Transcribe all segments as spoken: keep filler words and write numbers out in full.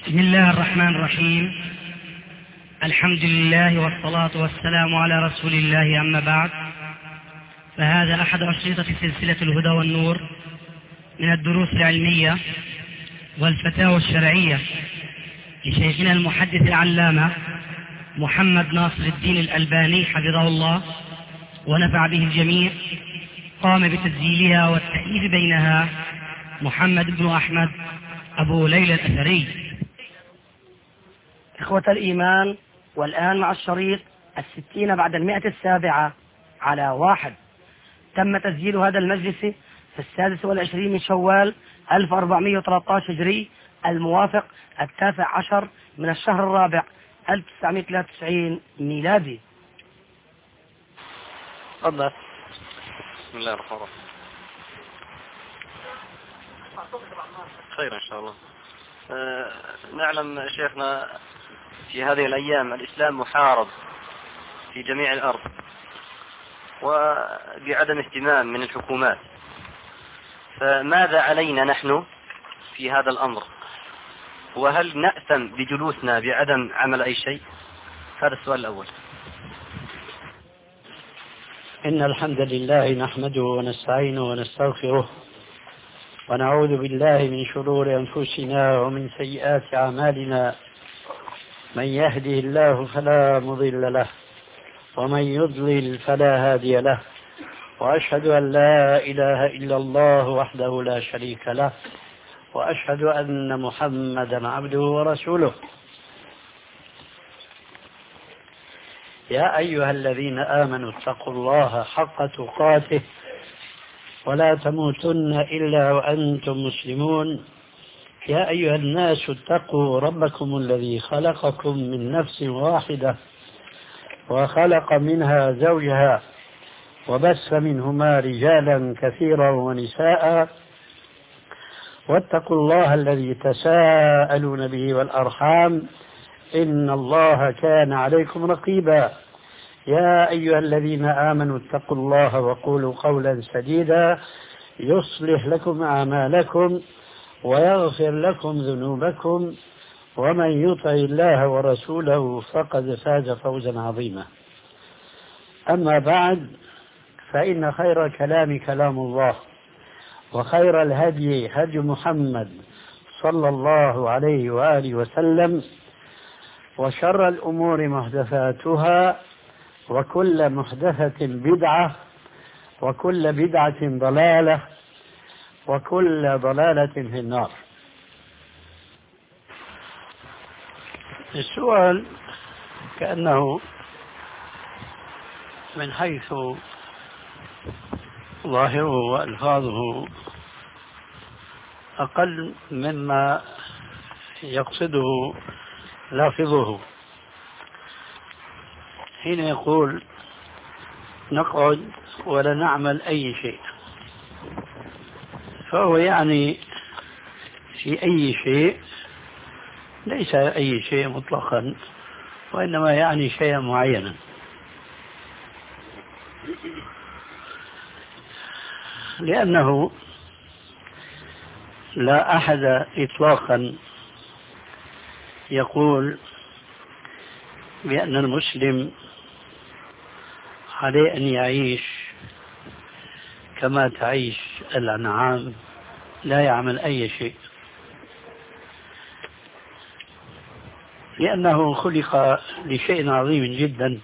بسم الله الرحمن الرحيم. الحمد لله والصلاة والسلام على رسول الله، أما بعد، فهذا أحد أشرطة سلسلة الهدى والنور من الدروس العلمية والفتاوى الشرعية لشيخنا المحدث العلامة محمد ناصر الدين الألباني حفظه الله ونفع به الجميع. قام بتسجيلها والتأليف بينها محمد بن أحمد أبو ليلى الأثري. إخوة الإيمان، والآن مع الشريط الستين بعد المئة السابعة على واحد. تم تسجيل هذا المجلس في السادس والعشرين من شوال ألف وأربعمائة وثلاثة عشر هجري، الموافق التاسع عشر من الشهر الرابع ألف وتسعمائة وثلاثة وتسعين ميلادي. تفضل. بسم الله الرحمن الرحيم. خير إن شاء الله. أه نعلم شيخنا في هذه الأيام الإسلام محارب في جميع الأرض وبعدم اهتمام من الحكومات، فماذا علينا نحن في هذا الأمر؟ وهل نأثم بجلوسنا بعدم عمل أي شيء؟ هذا السؤال الأول. إن الحمد لله نحمده ونستعينه ونستغفره ونعوذ بالله من شرور أنفسنا ومن سيئات أعمالنا. من يهده الله فلا مضل له ومن يضلل فلا هادي له، وأشهد أن لا إله إلا الله وحده لا شريك له، وأشهد أن محمدا عبده ورسوله. يا أيها الذين آمنوا اتقوا الله حق تقاته ولا تموتن إلا وأنتم مسلمون. يا أيها الناس اتقوا ربكم الذي خلقكم من نفس واحدة وخلق منها زوجها وبث منهما رجالا كثيرا ونساء، واتقوا الله الذي تساءلون به والأرحام إن الله كان عليكم رقيبا. يا أيها الذين آمنوا اتقوا الله وقولوا قولا سديدا يصلح لكم أعمالكم ويغفر لكم ذنوبكم، ومن يطع الله ورسوله فقد فاز فوزا عظيما. أما بعد، فإن خير الكلام كلام الله، وخير الهدي هدي محمد صلى الله عليه وآله وسلم، وشر الأمور محدثاتها، وكل محدثة بدعة، وكل بدعة ضلالة، وكل ضلالة في النار. السؤال كأنه من حيث ظاهره وألفاظه أقل مما يقصده لافظه. حين يقول نقعد ولا نعمل أي شيء، فهو يعني في أي شيء، ليس أي شيء مطلقا، وإنما يعني شيئا معينا. لأنه لا أحد إطلاقا يقول بأن المسلم عليه أن يعيش كما تعيش الأنعام، لا يعمل أي شيء، لأنه خلق لشيء عظيم جدا،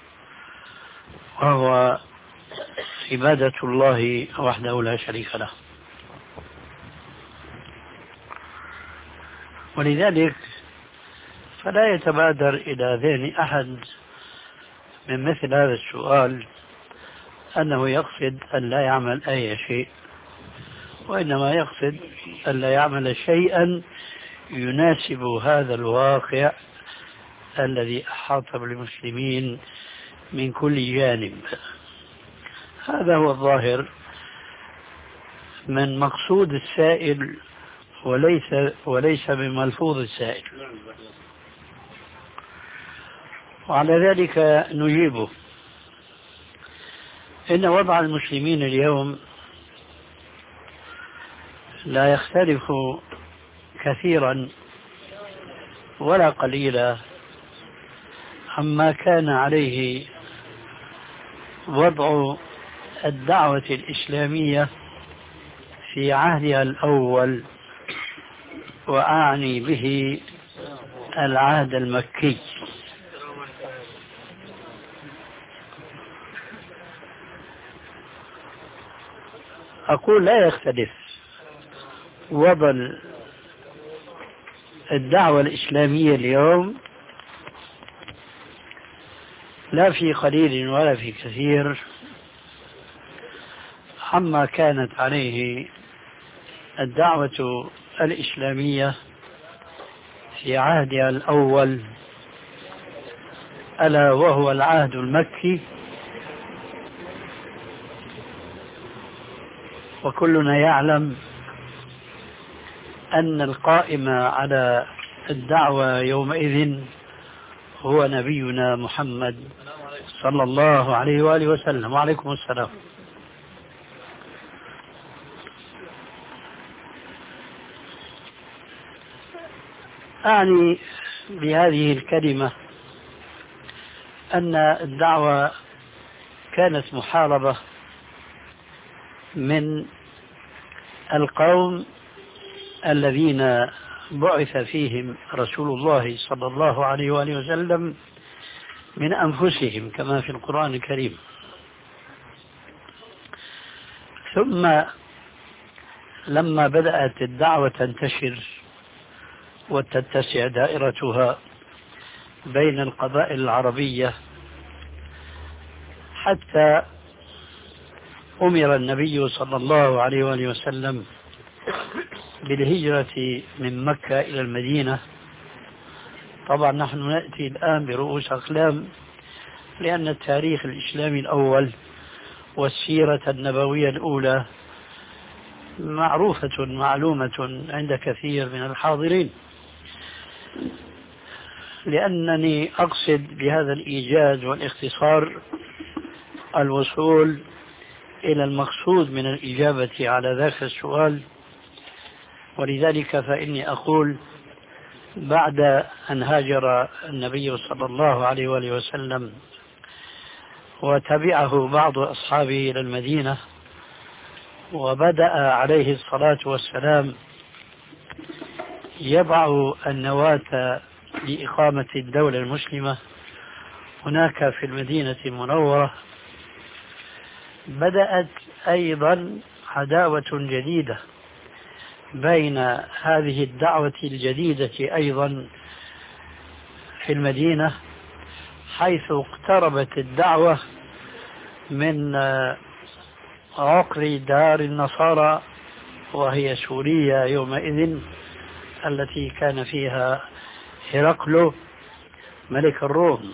وهو عبادة الله وحده لا شريك له. ولذلك فلا يتبادر إلى ذهن أحد من مثل هذا السؤال أنه يقصد أن لا يعمل أي شيء، وإنما يقصد أن لا يعمل شيئا يناسب هذا الواقع الذي أحاط بالمسلمين من كل جانب. هذا هو الظاهر من مقصود السائل، وليس وليس بملفوظ السائل. وعلى ذلك نجيبه. إن وضع المسلمين اليوم لا يختلف كثيرا ولا قليلة عما كان عليه وضع الدعوة الإسلامية في عهدها الأول، وأعني به العهد المكي. أقول لا يختلف وضع الدعوة الإسلامية اليوم لا في قليل ولا في كثير عما كانت عليه الدعوة الإسلامية في عهدها الأول، ألا وهو العهد المكي. وكلنا يعلم أن القائم على الدعوة يومئذ هو نبينا محمد صلى الله عليه وآله وسلم. وعليكم السلام. أعني بهذه الكلمة أن الدعوة كانت محاربة من القوم الذين بعث فيهم رسول الله صلى الله عليه وآله وسلم من أنفسهم كما في القرآن الكريم. ثم لما بدأت الدعوة تنتشر وتتسع دائرتها بين القبائل العربية حتى أمر النبي صلى الله عليه وآله وسلم بالهجرة من مكة إلى المدينة. طبعا نحن نأتي الآن برؤوس أقلام لأن التاريخ الإسلامي الأول والسيرة النبوية الأولى معروفة معلومة عند كثير من الحاضرين، لأنني أقصد بهذا الإيجاز والاختصار الوصول إلى المقصود من الإجابة على ذاك السؤال. ولذلك فإني أقول بعد أن هاجر النبي صلى الله عليه وآله وسلم وتبعه بعض أصحابه إلى المدينة وبدأ عليه الصلاة والسلام يضع النواة لإقامة الدولة المسلمة هناك في المدينة المنورة، بدأت أيضا عداوة جديدة بين هذه الدعوة الجديدة أيضا في المدينة، حيث اقتربت الدعوة من عقر دار النصارى وهي سوريا يومئذ التي كان فيها هرقل ملك الروم.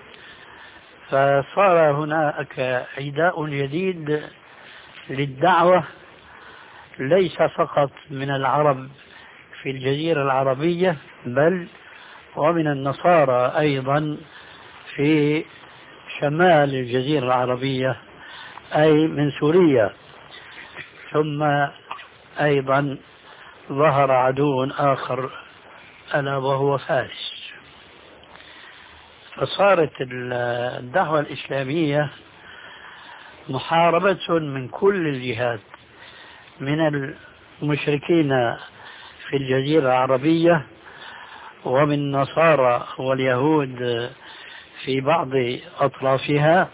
فصار هناك عداء جديد للدعوة ليس فقط من العرب في الجزيرة العربية بل ومن النصارى أيضا في شمال الجزيرة العربية أي من سوريا. ثم أيضا ظهر عدو آخر ألا وهو فارس. فصارت الدعوة الإسلامية محاربة من كل الجهات، من المشركين في الجزيرة العربية ومن النصارى واليهود في بعض أطرافها،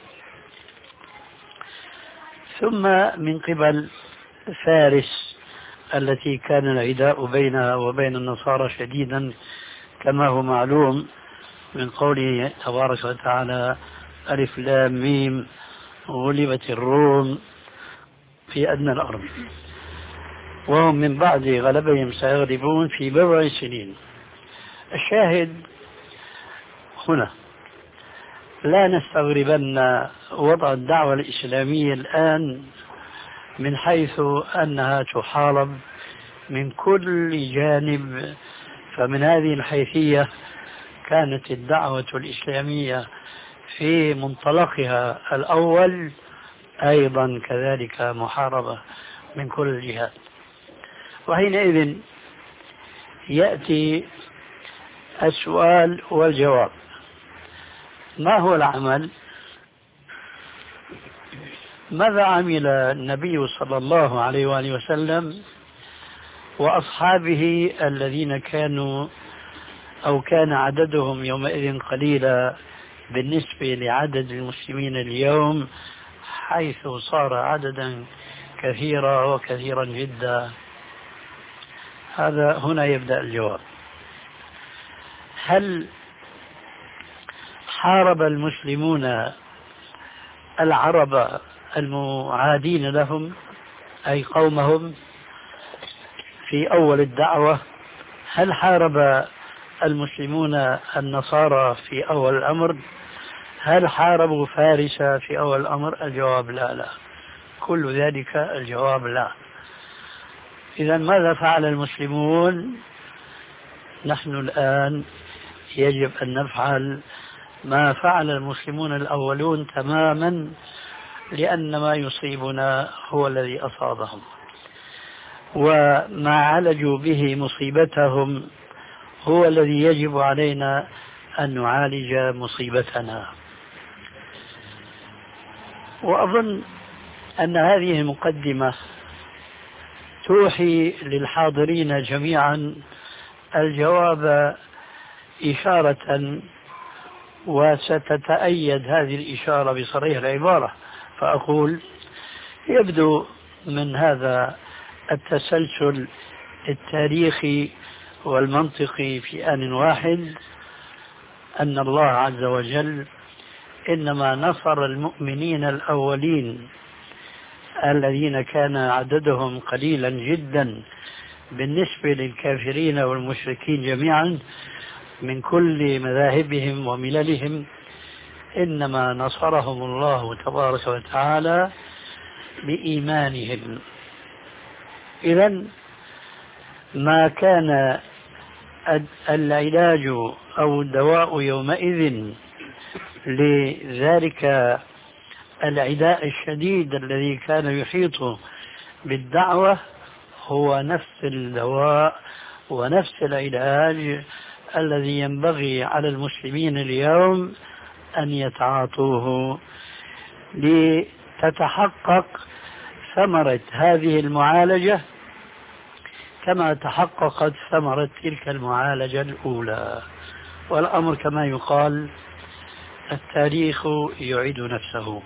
ثم من قبل فارس التي كان العداء بينها وبين النصارى شديدا كما هو معلوم من قوله تبارك وتعالى ألف لام ميم غلبت الروم في أدنى الأرض وهم من بعد غلبهم سيغلبون في بضع سنين. الشاهد هنا لا نستغربن وضع الدعوة الإسلامية الآن من حيث أنها تحارب من كل جانب. فمن هذه الحيثية كانت الدعوة الإسلامية في منطلقها الأول أيضا كذلك محاربة من كل الجهات. وحينئذ يأتي السؤال والجواب. ما هو العمل؟ ماذا عمل النبي صلى الله عليه وآله وسلم وأصحابه الذين كانوا أو كان عددهم يومئذ قليلا بالنسبة لعدد المسلمين اليوم، حيث صار عددا كثيرا وكثيرا جدا؟ هذا هنا يبدأ الجواب. هل حارب المسلمون العرب المعادين لهم أي قومهم في أول الدعوة؟ هل حارب المسلمون النصارى في أول الأمر؟ هل حاربوا فارس في أول الأمر؟ الجواب لا لا، كل ذلك الجواب لا. إذا ماذا فعل المسلمون؟ نحن الآن يجب أن نفعل ما فعل المسلمون الأولون تماما، لأن ما يصيبنا هو الذي أصابهم، وما عالجوا به مصيبتهم هو الذي يجب علينا أن نعالج مصيبتنا. وأظن أن هذه المقدمة توحي للحاضرين جميعا الجواب إشارة، وستتأيد هذه الإشارة بصريح العبارة. فأقول يبدو من هذا التسلسل التاريخي والمنطقي في آن واحد أن الله عز وجل إنما نصر المؤمنين الأولين الذين كان عددهم قليلا جدا بالنسبة للكافرين والمشركين جميعا من كل مذاهبهم ومللهم، إنما نصرهم الله تبارك وتعالى بإيمانهم. إذن ما كان العلاج أو الدواء يومئذ لذلك العداء الشديد الذي كان يحيط بالدعوة هو نفس الدواء ونفس العلاج الذي ينبغي على المسلمين اليوم أن يتعاطوه لتتحقق ثمرة هذه المعالجة كما تحققت ثمرة تلك المعالجة الأولى. والأمر كما يقال التاريخ يعيد نفسه.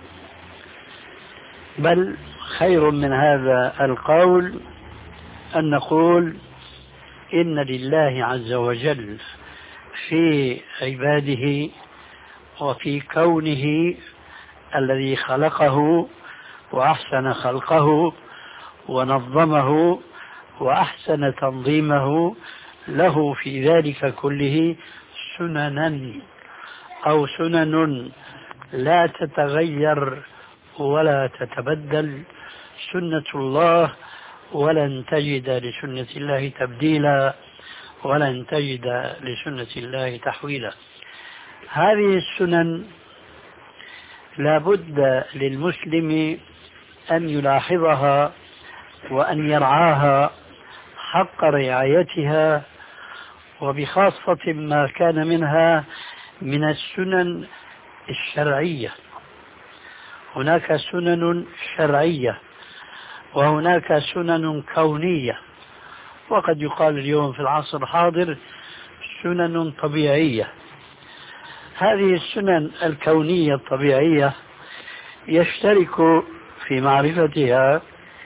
بل خير من هذا القول أن نقول إن لله عز وجل في عباده وفي كونه الذي خلقه وأحسن خلقه ونظمه وأحسن تنظيمه له في ذلك كله سننا أو سنن لا تتغير ولا تتبدل، سنة الله، ولن تجد لسنة الله تبديلا ولن تجد لسنة الله تحويلا. هذه السنن لا بد للمسلم أن يلاحظها وأن يرعاها حق رعايتها، وبخاصة ما كان منها من السنن الشرعية. هناك سنن شرعية وهناك سنن كونية، وقد يقال اليوم في العصر الحاضر سنن طبيعية. هذه السنن الكونية الطبيعية يشترك في معرفتها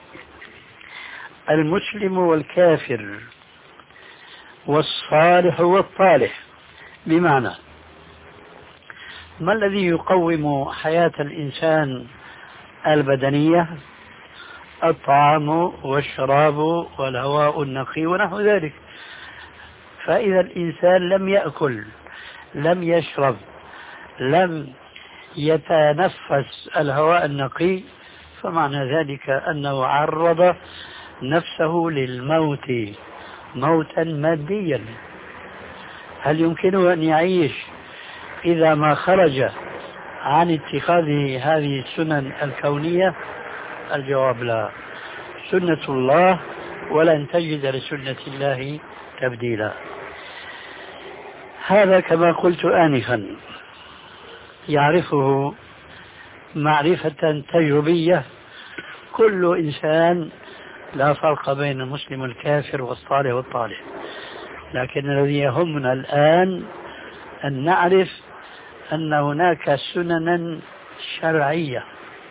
المسلم والكافر والصالح والطالح. بمعنى ما الذي يقوم حياة الإنسان البدنية؟ الطعام والشراب والهواء النقي ونحو ذلك. فإذا الإنسان لم يأكل، لم يشرب، لم يتنفس الهواء النقي، فمعنى ذلك أنه عرض نفسه للموت موتا ماديا. هل يمكنه أن يعيش إذا ما خرج عن اتخاذ هذه السنن الكونية؟ الجواب لا. سنة الله ولن تجد لسنة الله تبديلا. هذا كما قلت آنفا يعرفه معرفة تجربية كل إنسان، لا فرق بين المسلم والكافر والصالح والطالح، لكن الذي يهمنا الآن أن نعرف أن هناك سننا شرعية.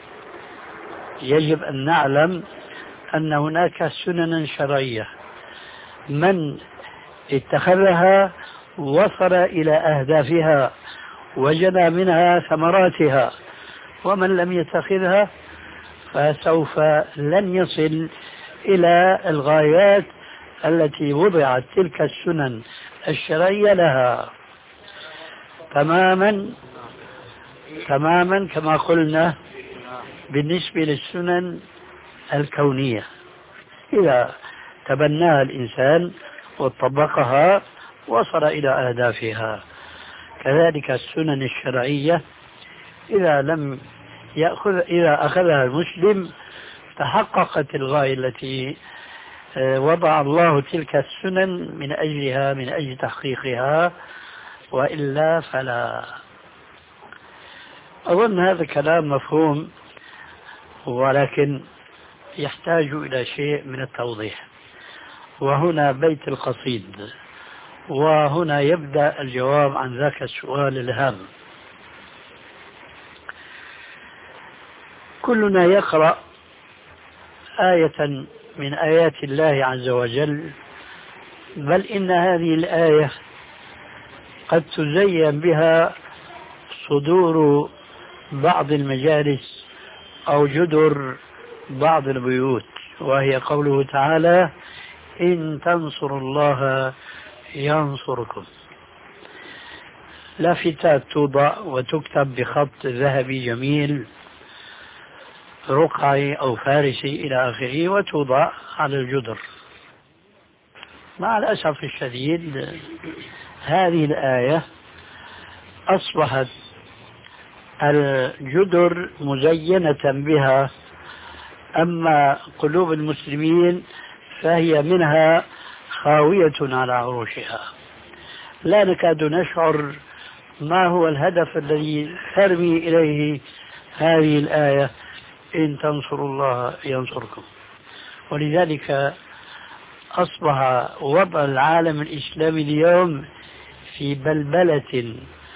يجب أن نعلم أن هناك سننا شرعية من اتخذها وصل إلى أهدافها وجنى منها ثمراتها، ومن لم يتخذها فسوف لن يصل إلى الغايات التي وضعت تلك السنن الشرعية لها. تماما تماما كما قلنا بالنسبة للسنن الكونية، إذا تبناها الإنسان وطبقها وصل إلى أهدافها. كذلك السنن الشرعية إذا لم يأخذ إذا أخذها المسلم تحققت الغاية التي وضع الله تلك السنن من أجلها، من أجل تحقيقها، وإلا فلا. أظن هذا كلام مفهوم، ولكن يحتاج إلى شيء من التوضيح. وهنا بيت القصيد، وهنا يبدأ الجواب عن ذاك السؤال الهام. كلنا يقرأ آية من آيات الله عز وجل، بل إن هذه الآية قد تزين بها صدور بعض المجالس أو جدر بعض البيوت، وهي قوله تعالى: إن تنصروا الله ينصركم. لافتات توضع وتكتب بخط ذهبي جميل رقعي أو فارسي إلى آخره، وتوضع على الجدر. مع الأسف الشديد هذه الآية أصبحت الجدر مزينة بها، أما قلوب المسلمين فهي منها خاوية على عروشها. لا نكاد نشعر ما هو الهدف الذي ترمي إليه هذه الآية: إن تنصروا الله ينصركم. ولذلك أصبح وضع العالم الإسلامي اليوم في بلبلة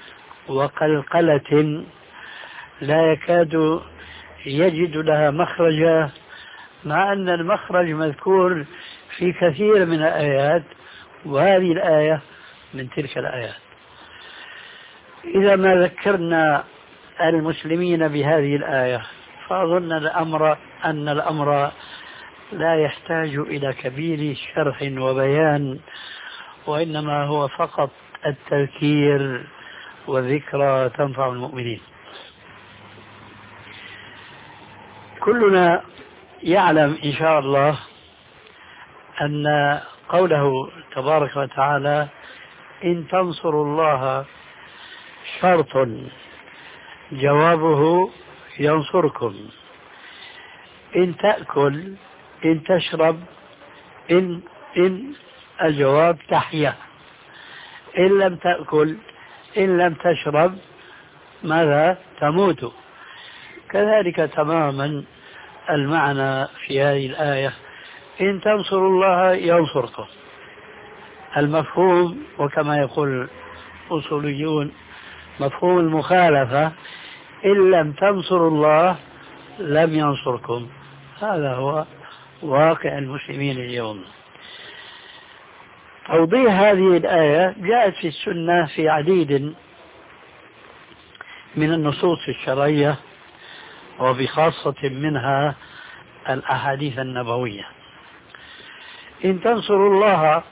وقلقلة لا يكاد يجد لها مخرجا، مع أن المخرج مذكور في كثير من الآيات، وهذه الآية من تلك الآيات. إذا ما ذكرنا المسلمين بهذه الآية فأظن الأمر أن الأمر لا يحتاج إلى كبير شرح وبيان، وإنما هو فقط التذكير والذكرى تنفع المؤمنين. كلنا يعلم إن شاء الله أن قوله تبارك وتعالى: إن تنصروا الله شرط، جوابه ينصركم. إن تأكل، إن تشرب، إن إن الجواب تحيا. إن لم تأكل، إن لم تشرب، ماذا؟ تموت. كذلك تماما المعنى في هذه الآية: إن تنصروا الله ينصركم. المفهوم، وكما يقول الأصوليون مفهوم المخالفة: إن لم تنصروا الله لم ينصركم. هذا هو واقع المسلمين اليوم. توضيح هذه الآية جاءت في السنة في عديد من النصوص الشرعية، وبخاصة منها الأحاديث النبوية. إن تنصروا الله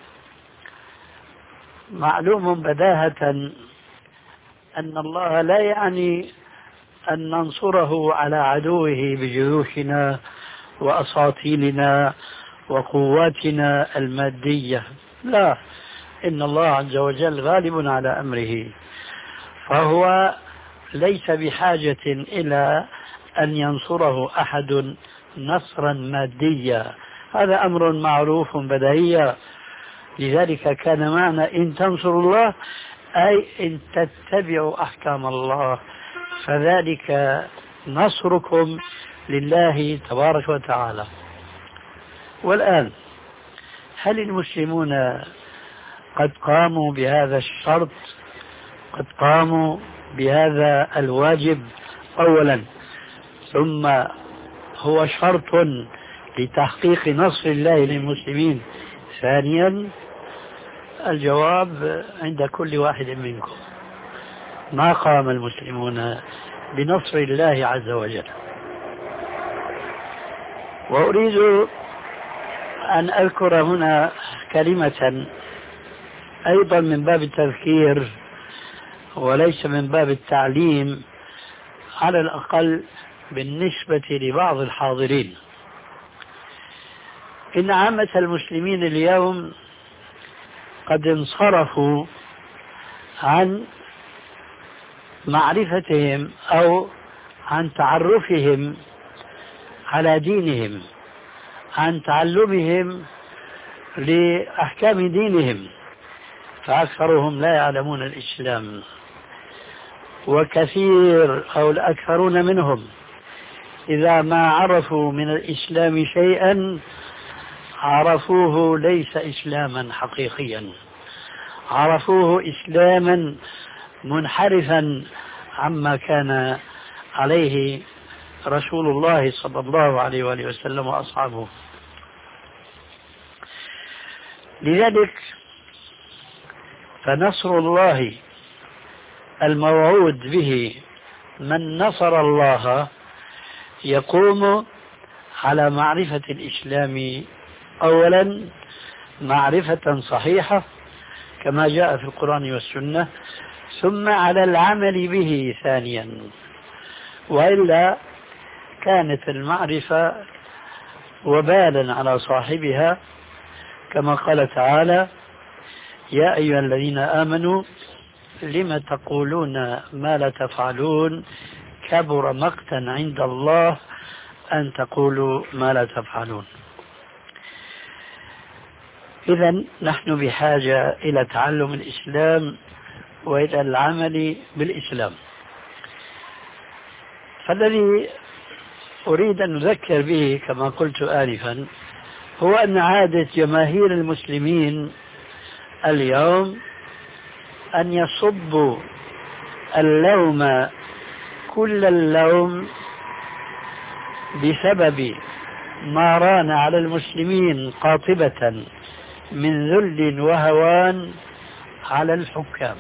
معلوم بداهة أن الله لا يعني أن ننصره على عدوه بجيوشنا وأساطيلنا وقواتنا المادية، لا، إن الله عز وجل غالب على أمره، فهو ليس بحاجة إلى أن ينصره أحد نصرا ماديا، هذا أمر معروف بديهي. لذلك كان معنى إن تنصروا الله أي إن تتبعوا أحكام الله فذلك نصركم لله تبارك وتعالى. والآن هل المسلمون قد قاموا بهذا الشرط؟ قد قاموا بهذا الواجب أولا، ثم هو شرط لتحقيق نصر الله للمسلمين ثانيا؟ الجواب عند كل واحد منكم. ما قام المسلمون بنصر الله عز وجل. وأريد أن أذكر هنا كلمة أيضا من باب التذكير وليس من باب التعليم، على الأقل بالنسبة لبعض الحاضرين. إن عامة المسلمين اليوم قد انصرفوا عن معرفتهم أو عن تعرفهم على دينهم، عن تعلمهم لأحكام دينهم، فأكثرهم لا يعلمون الإسلام، وكثير أو الأكثرون منهم إذا ما عرفوا من الإسلام شيئا عرفوه ليس إسلاما حقيقيا، عرفوه إسلاما منحرفا عما كان عليه رسول الله صلى الله عليه وآله وسلم وأصحابه. لذلك فنصر الله الموعود به من نصر الله يقوم على معرفة الإسلام أولا معرفة صحيحة كما جاء في القرآن والسنة، ثم على العمل به ثانيا، وإلا كانت المعرفة وبالا على صاحبها، كما قال تعالى: يا أيها الذين آمنوا لم تقولون ما لا تفعلون كبر مقتا عند الله أن تقولوا ما لا تفعلون. إذن نحن بحاجة إلى تعلم الإسلام وإلى العمل بالإسلام. فالذي أريد أن نذكر به كما قلت آنفا هو أن عادة جماهير المسلمين اليوم أن يصبوا اللوم كل اللوم بسبب ما ران على المسلمين قاطبة من ذل وهوان على الحكام،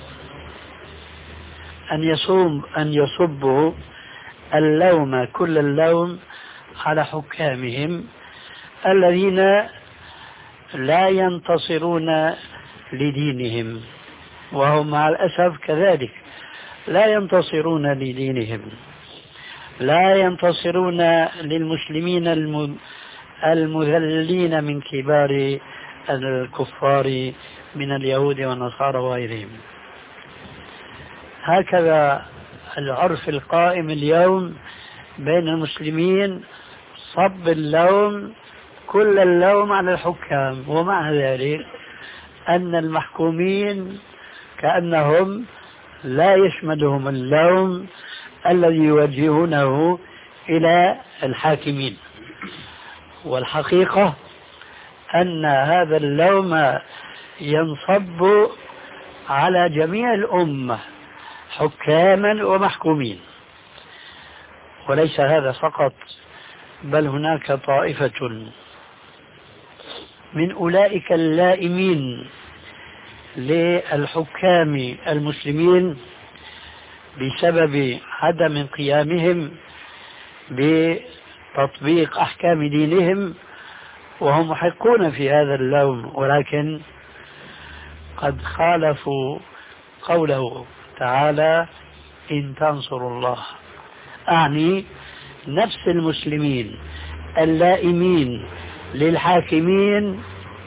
أن يصوم أن يصبوا اللوم كل اللوم على حكامهم الذين لا ينتصرون لدينهم، وهم مع الأسف كذلك لا ينتصرون لدينهم، لا ينتصرون للمسلمين المذلين من كبار الكفار من اليهود والنصارى وغيرهم. هكذا العرف القائم اليوم بين المسلمين، صب اللوم كل اللوم على الحكام، ومع ذلك أن المحكومين كأنهم لا يشملهم اللوم الذي يوجهونه إلى الحاكمين. والحقيقة أن هذا اللوم ينصب على جميع الأمة حكاما ومحكومين. وليس هذا فقط، بل هناك طائفة من أولئك اللائمين للحكام المسلمين بسبب عدم قيامهم بتطبيق أحكام دينهم، وهم محقون في هذا اللوم، ولكن قد خالفوا قوله تعالى: إن تنصروا الله. أعني نفس المسلمين اللائمين للحاكمين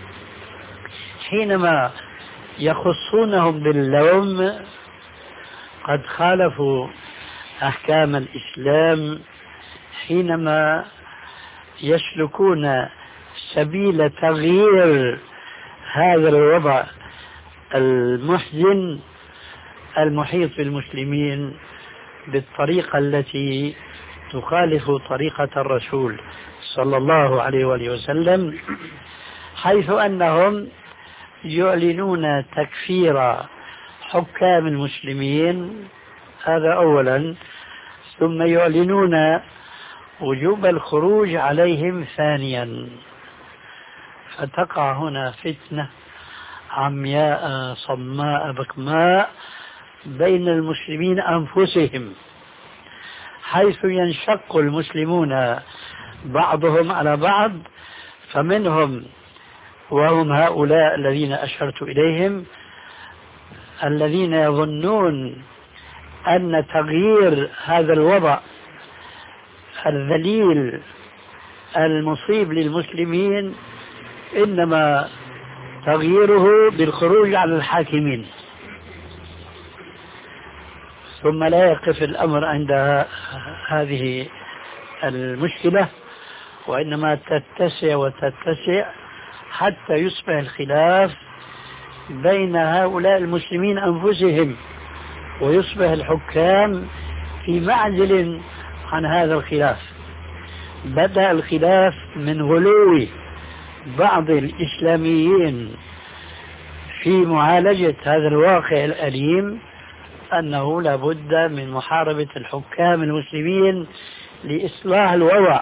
حينما يخصونهم باللوم قد خالفوا أحكام الإسلام حينما يسلكون سبيل تغيير هذا الوضع المحزن المحيط بالمسلمين بالطريقة التي تخالف طريقة الرسول صلى الله عليه وآله وسلم، حيث أنهم يعلنون تكفير حكام المسلمين، هذا أولا، ثم يعلنون وجوب الخروج عليهم ثانيا، فتقع هنا فتنة عمياء صماء بكماء بين المسلمين أنفسهم، حيث ينشق المسلمون بعضهم على بعض، فمنهم وهم هؤلاء الذين أشرت إليهم الذين يظنون أن تغيير هذا الوضع الذليل المصيب للمسلمين إنما تغييره بالخروج على الحاكمين. ثم لا يقف الأمر عند هذه المشكلة، وإنما تتسع وتتسع حتى يصبح الخلاف بين هؤلاء المسلمين أنفسهم، ويصبح الحكام في معزل عن هذا الخلاف. بدأ الخلاف من غلو بعض الإسلاميين في معالجة هذا الواقع الأليم، أنه لابد من محاربة الحكام المسلمين لإصلاح الوضع،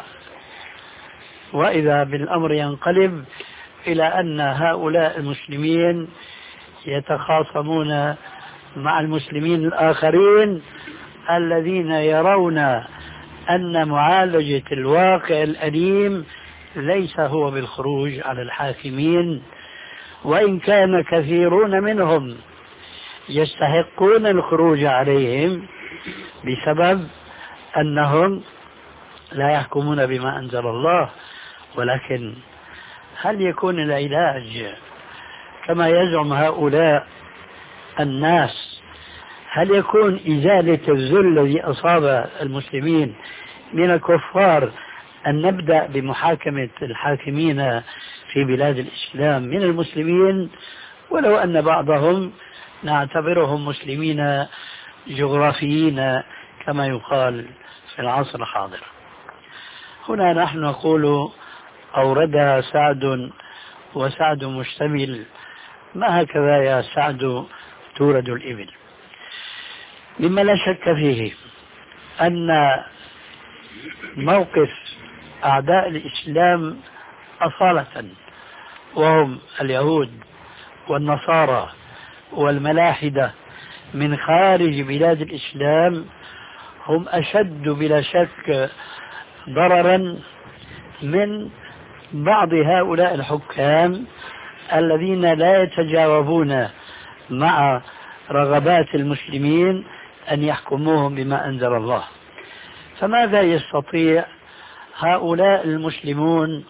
وإذا بالأمر ينقلب إلى أن هؤلاء المسلمين يتخاصمون مع المسلمين الآخرين الذين يرون أن معالجة الواقع الأليم ليس هو بالخروج على الحاكمين، وإن كان كثيرون منهم يستحقون الخروج عليهم بسبب أنهم لا يحكمون بما أنزل الله. ولكن هل يكون العلاج كما يزعم هؤلاء الناس؟ هل يكون إزالة الذل الذي أصاب المسلمين من الكفار أن نبدأ بمحاكمة الحاكمين في بلاد الإسلام من المسلمين، ولو أن بعضهم نعتبرهم مسلمين جغرافيين كما يقال في العصر الحاضر؟ هنا نحن نقول أوردها سعد وسعد مشتمل، ما هكذا يا سعد تورد الإبل. مما لا شك فيه أن موقف أعداء الإسلام أصالة، وهم اليهود والنصارى والملاحدة من خارج بلاد الإسلام، هم أشد بلا شك ضررا من بعض هؤلاء الحكام الذين لا يتجاوبون مع رغبات المسلمين أن يحكموهم بما أنزل الله. فماذا يستطيع هؤلاء المسلمون،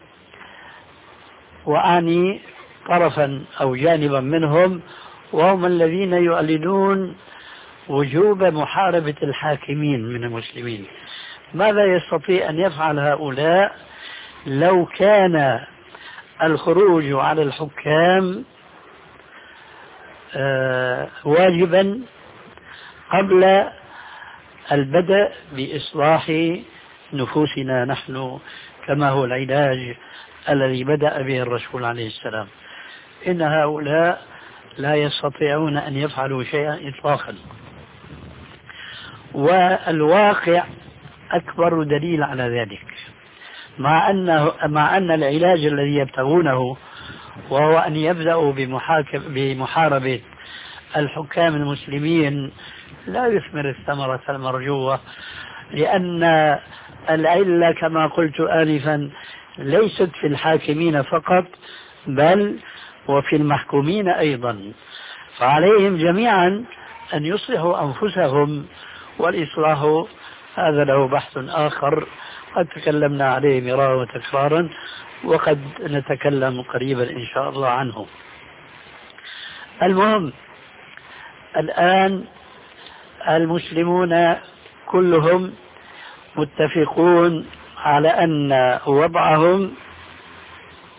وأعني طرفا أو جانبا منهم، وهم الذين يعلنون وجوب محاربة الحاكمين من المسلمين، ماذا يستطيع أن يفعل هؤلاء لو كان الخروج على الحكام آه واجبا قبل البدء بإصلاح نفوسنا نحن، كما هو العلاج الذي بدأ به الرسول عليه السلام؟ إن هؤلاء لا يستطيعون أن يفعلوا شيئا إطلاقا، والواقع أكبر دليل على ذلك. مع أنه مع أن العلاج الذي يبتغونه وهو أن يبدأوا بمحاربة الحكام المسلمين لا يثمر الثمرة المرجوة، لأن العلة كما قلت آنفا ليست في الحاكمين فقط بل وفي المحكومين أيضا، فعليهم جميعا أن يصلحوا أنفسهم، والإصلاح هذا له بحث آخر قد تكلمنا عليه مرارا وتكرارا، وقد نتكلم قريبا إن شاء الله عنه. المهم الآن المسلمون كلهم متفقون على أن وضعهم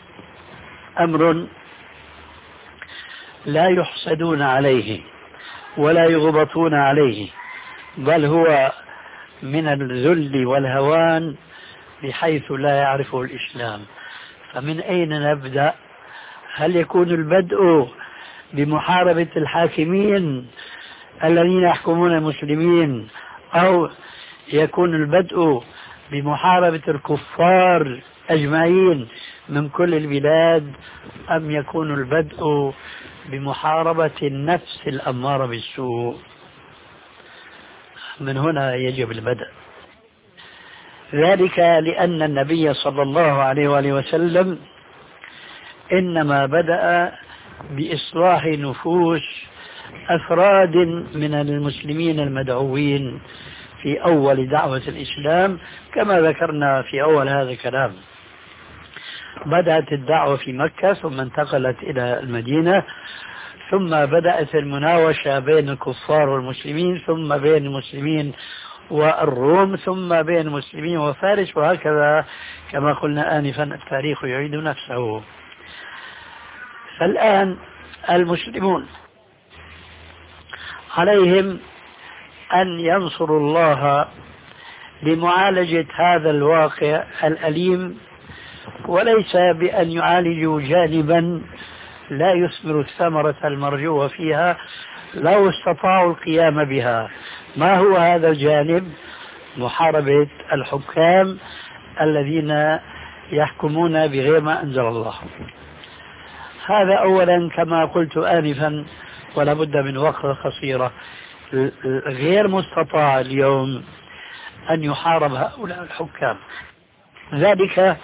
أمر لا يحسدون عليه، ولا يغبطون عليه، بل هو من الذل والهوان بحيث لا يعرفه الإسلام. فمن أين نبدأ؟ هل يكون البدء بمحاربة الحاكمين الذين يحكمون المسلمين، أو يكون البدء بمحاربة الكفار أجمعين من كل البلاد، أم يكون البدء بمحاربة النفس الأمارة بالسوء؟ من هنا يجب البدء، ذلك لأن النبي صلى الله عليه وآله وسلم إنما بدأ بإصلاح نفوس أفراد من المسلمين المدعوين في أول دعوة الإسلام، كما ذكرنا في أول هذا الكلام. بدأت الدعوة في مكة، ثم انتقلت إلى المدينة، ثم بدأت المناوشة بين الكفار والمسلمين، ثم بين المسلمين والروم، ثم بين المسلمين وفارس، وهكذا كما قلنا آنفا التاريخ يعيد نفسه. فالآن المسلمون عليهم أن ينصروا الله لمعالجة هذا الواقع الأليم، وليس بأن يعالجوا جانبا لا يثمر الثمرة المرجوة فيها لو استطاعوا القيام بها. ما هو هذا الجانب؟ محاربة الحكام الذين يحكمون بغير ما أنزل الله. هذا أولا كما قلت آنفا، ولا بد من وقفة قصيرة. غير مستطاع اليوم أن يحارب هؤلاء الحكام، ذلك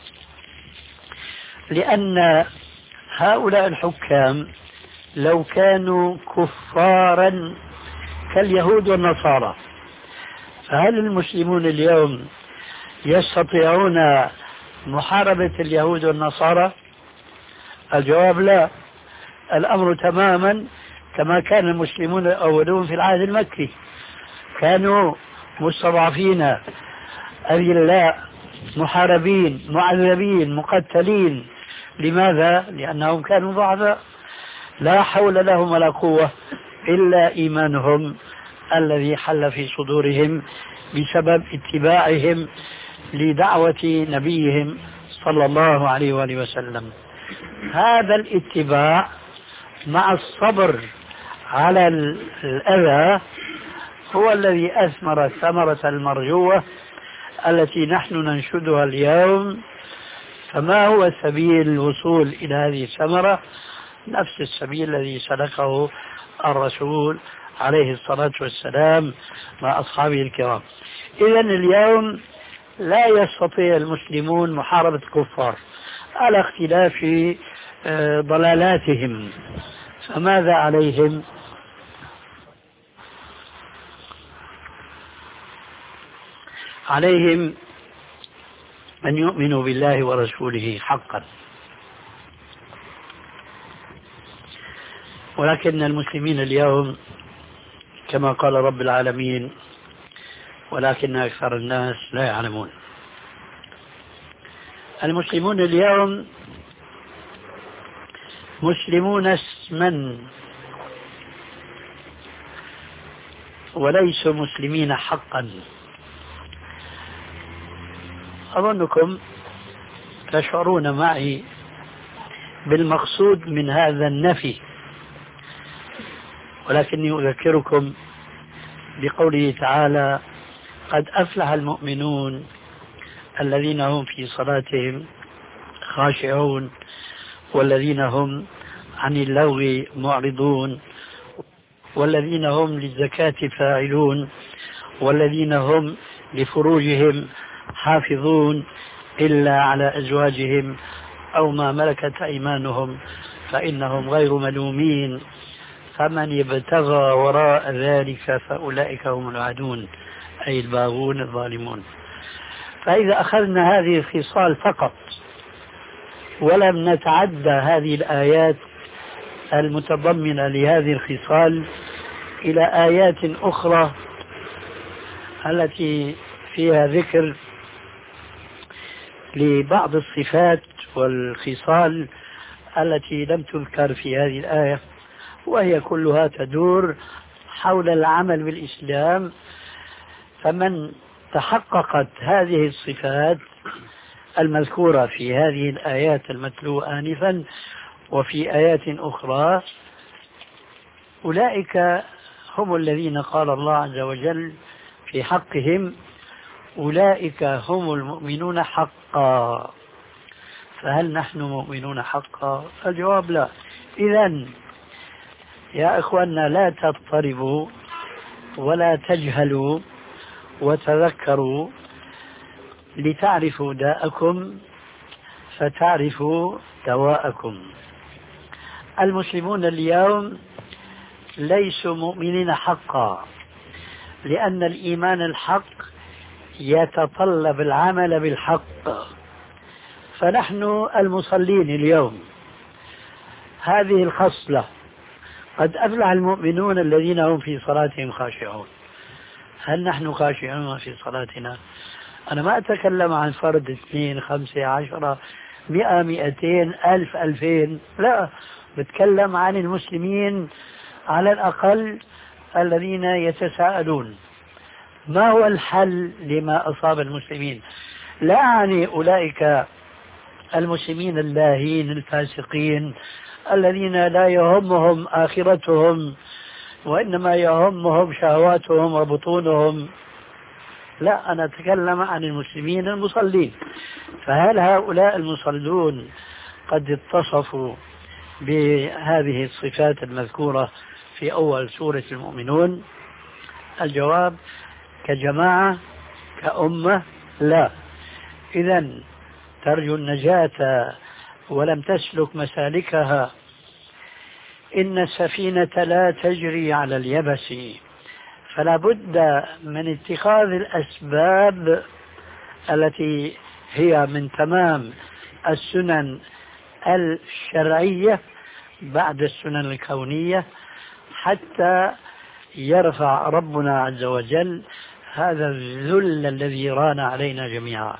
لأن هؤلاء الحكام لو كانوا كفارا كاليهود والنصارى، فهل المسلمون اليوم يستطيعون محاربة اليهود والنصارى؟ الجواب لا. الأمر تماما كما كان المسلمون الأولون في العهد المكي، كانوا مستضعفين أذلاء محاربين معذبين مقتلين. لماذا؟ لأنهم كانوا ضعفاء لا حول لهم ولا قوة إلا إيمانهم الذي حل في صدورهم بسبب اتباعهم لدعوة نبيهم صلى الله عليه وآله وسلم. هذا الاتباع مع الصبر على الأذى هو الذي أثمر الثمرة المرجوة التي نحن ننشدها اليوم. فما هو سبيل الوصول إلى هذه الثمرة؟ نفس السبيل الذي سلكه الرسول عليه الصلاة والسلام مع أصحابه الكرام. إذن اليوم لا يستطيع المسلمون محاربة الكفار على اختلاف ضلالاتهم، فماذا عليهم؟ عليهم أن يؤمنوا بالله ورسوله حقا. ولكن المسلمين اليوم كما قال رب العالمين: ولكن أكثر الناس لا يعلمون. المسلمون اليوم مسلمون اسما وليسوا مسلمين حقا. أظنكم تشعرون معي بالمقصود من هذا النفي، ولكني أذكركم بقوله تعالى: قد أفلح المؤمنون الذين هم في صلاتهم خاشعون والذين هم عن اللغو معرضون والذين هم للزكاة فاعلون والذين هم لفروجهم حافظون إلا على أزواجهم أو ما ملكت أيمانهم فإنهم غير ملومين فمن ابتغى وراء ذلك فأولئك هم العادون، أي الباغون الظالمون. فإذا أخذنا هذه الخصال فقط ولم نتعدى هذه الآيات المتضمنة لهذه الخصال إلى آيات أخرى التي فيها ذكر لبعض الصفات والخصال التي لم تذكر في هذه الآية، وهي كلها تدور حول العمل بالإسلام، فمن تحققت هذه الصفات المذكورة في هذه الآيات المتلوة آنفا وفي آيات أخرى، أولئك هم الذين قال الله عز وجل في حقهم أولئك هم المؤمنون حقا. فهل نحن مؤمنون حقا؟ الجواب لا. إذن يا إخواننا لا تضطربوا ولا تجهلوا وتذكروا لتعرفوا داءكم فتعرفوا دواءكم. المسلمون اليوم ليسوا مؤمنين حقا، لأن الإيمان الحق يتطلب العمل بالحق. فنحن المصلين اليوم هذه الخصلة قد أفلح المؤمنون الذين هم في صلاتهم خاشعون. هل نحن خاشعون في صلاتنا؟ أنا ما أتكلم عن فرد اثنين خمسة عشرة مئة مئتين ألف ألفين، لا، بتكلم عن المسلمين على الأقل الذين يتساءلون ما هو الحل لما أصاب المسلمين. لا يعني أولئك المسلمين اللاهين الفاسقين الذين لا يهمهم آخرتهم وإنما يهمهم شهواتهم وبطونهم، لا، أنا أتكلم عن المسلمين المصلين. فهل هؤلاء المصلون قد اتصفوا بهذه الصفات المذكورة في أول سورة المؤمنون؟ الجواب كجماعة كأمة لا. إذن ترجو النجاة ولم تسلك مسالكها. إن السفينة لا تجري على اليبس، فلا بد من اتخاذ الأسباب التي هي من تمام السنن الشرعية بعد السنن الكونية حتى يرفع ربنا عز وجل هذا الذل الذي ران علينا جميعا.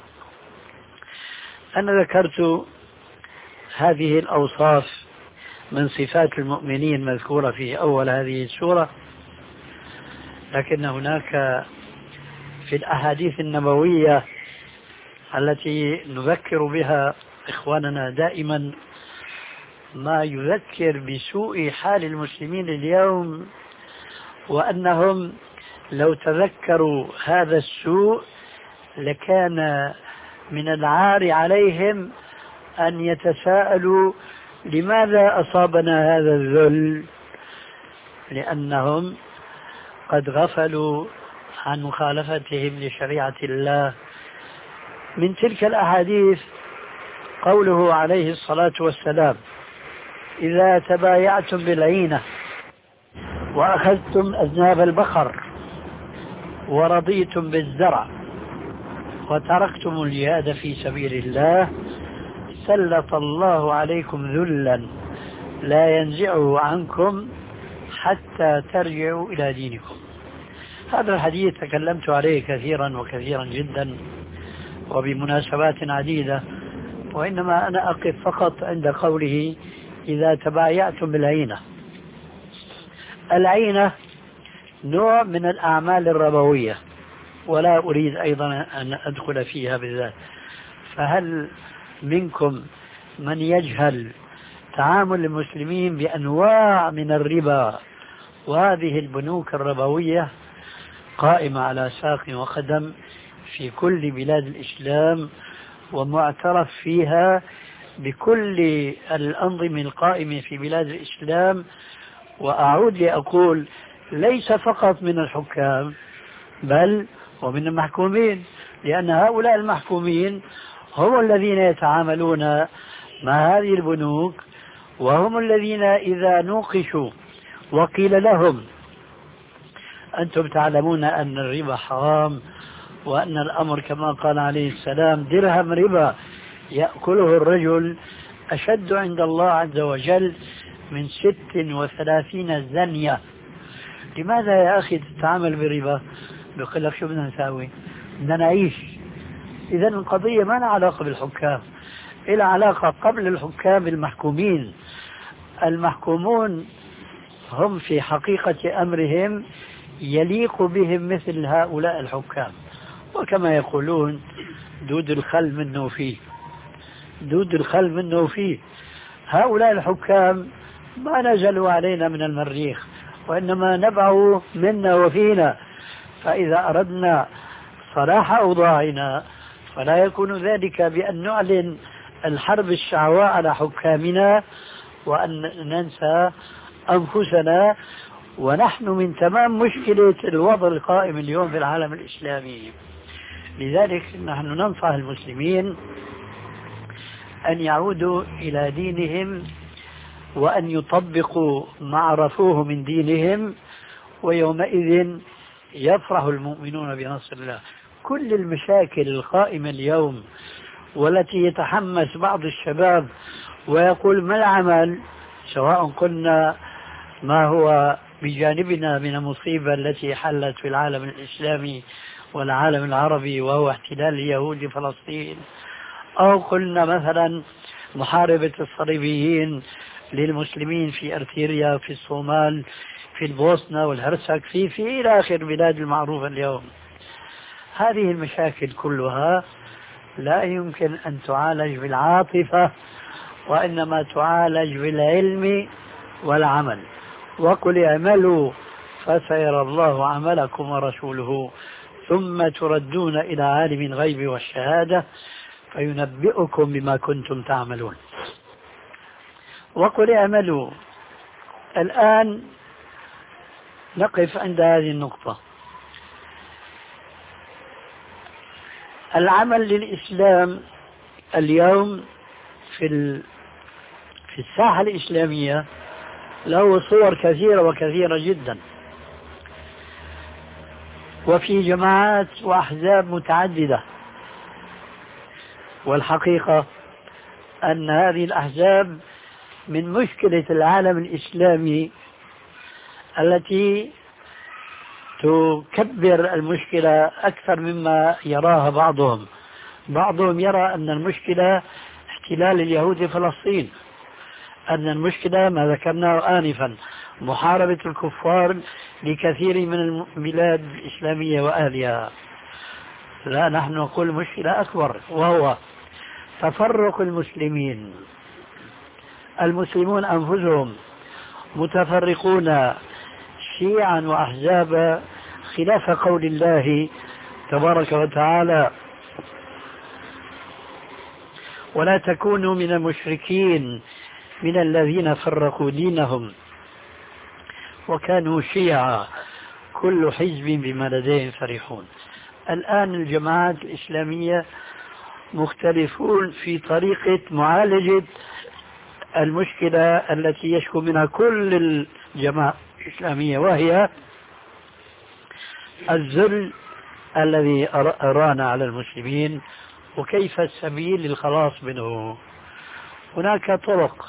أنا ذكرت هذه الأوصاف من صفات المؤمنين مذكورة في أول هذه السورة، لكن هناك في الأحاديث النبوية التي نذكر بها إخواننا دائما ما يذكر بسوء حال المسلمين اليوم، وأنهم لو تذكروا هذا السوء لكان من العار عليهم أن يتساءلوا لماذا أصابنا هذا الذل، لأنهم قد غفلوا عن مخالفتهم لشريعة الله. من تلك الأحاديث قوله عليه الصلاة والسلام: إذا تبايعتم بالعينة وأخذتم أذناب البقر ورضيتم بالزرع وتركتم الجهاد في سبيل الله سلط الله عليكم ذلا لا ينزعه عنكم حتى ترجعوا إلى دينكم. هذا الحديث تكلمت عليه كثيرا وكثيرا جدا وبمناسبات عديدة، وإنما أنا أقف فقط عند قوله إذا تبايعتم بالعينة. العينة نوع من الأعمال الربوية ولا أريد أيضا أن أدخل فيها بالذات. فهل منكم من يجهل تعامل المسلمين بأنواع من الربا؟ وهذه البنوك الربوية قائمة على ساق وقدم في كل بلاد الإسلام ومعترف فيها بكل الأنظمة القائمة في بلاد الإسلام. وأعود لأقول ليس فقط من الحكام بل ومن المحكومين، لأن هؤلاء المحكومين هم الذين يتعاملون مع هذه البنوك، وهم الذين إذا نوقشوا وقيل لهم أنتم تعلمون أن الربا حرام وأن الأمر كما قال عليه السلام درهم ربا يأكله الرجل أشد عند الله عز وجل من ست وثلاثين زنية، لماذا يا أخي تتعامل بربا؟ بيقول لك شو بدنا نساوي؟ بدنا نعيش. إذا القضية ما لها علاقة بالحكام، إلى علاقة قبل الحكام بالمحكومين. المحكومون هم في حقيقة أمرهم يليق بهم مثل هؤلاء الحكام، وكما يقولون دود الخل منه فيه، دود الخل منه فيه. هؤلاء الحكام ما نزلوا علينا من المريخ، وإنما نبعوا منا وفينا. فإذا أردنا صلاح أوضاعنا فلا يكون ذلك بأن نعلن الحرب الشعواء على حكامنا وأن ننسى أنفسنا، ونحن من تمام مشكلة الوضع القائم اليوم في العالم الإسلامي. لذلك نحن ننصح المسلمين أن يعودوا إلى دينهم وأن يطبقوا ما عرفوه من دينهم، ويومئذ يفرح المؤمنون بنصر الله. كل المشاكل القائمة اليوم والتي يتحمس بعض الشباب ويقول ما العمل، سواء قلنا ما هو بجانبنا من المصيبة التي حلت في العالم الإسلامي والعالم العربي وهو احتلال اليهود فلسطين، أو قلنا مثلا محاربة الصليبيين للمسلمين في أرتيريا، في الصومال، في البوسنة والهرسك، في في إلى آخر البلاد المعروفة اليوم. هذه المشاكل كلها لا يمكن أن تعالج بالعاطفة، وإنما تعالج بالعلم والعمل. وقل اعملوا فسيرى الله عملكم ورسوله ثم تردون إلى عالم الغيب والشهادة فينبئكم بما كنتم تعملون. وقل اعملوا. الآن نقف عند هذه النقطة. العمل للإسلام اليوم في في الساحة الإسلامية له صور كثيرة وكثيرة جدا، وفي جماعات وأحزاب متعددة. والحقيقة أن هذه الأحزاب من مشكلة العالم الإسلامي التي تكبر المشكلة أكثر مما يراها بعضهم. بعضهم يرى أن المشكلة احتلال اليهود فلسطين، أن المشكلة ما ذكرناه آنفا محاربة الكفار لكثير من البلاد الإسلامية وأهلها. لا، نحن نقول مشكلة أكبر، وهو تفرق المسلمين. المسلمون أنفسهم متفرقون شيعا وأحزابا خلاف قول الله تبارك وتعالى: ولا تكونوا من المشركين من الذين فرقوا دينهم وكانوا شيعا كل حزب بما لديهم فرحون. الآن الجماعات الإسلامية مختلفون في طريقة معالجة المشكلة التي يشكو منها كل الجماعات الإسلامية، وهي الذل الذي أرانا على المسلمين وكيف السبيل للخلاص منه. هناك طرق.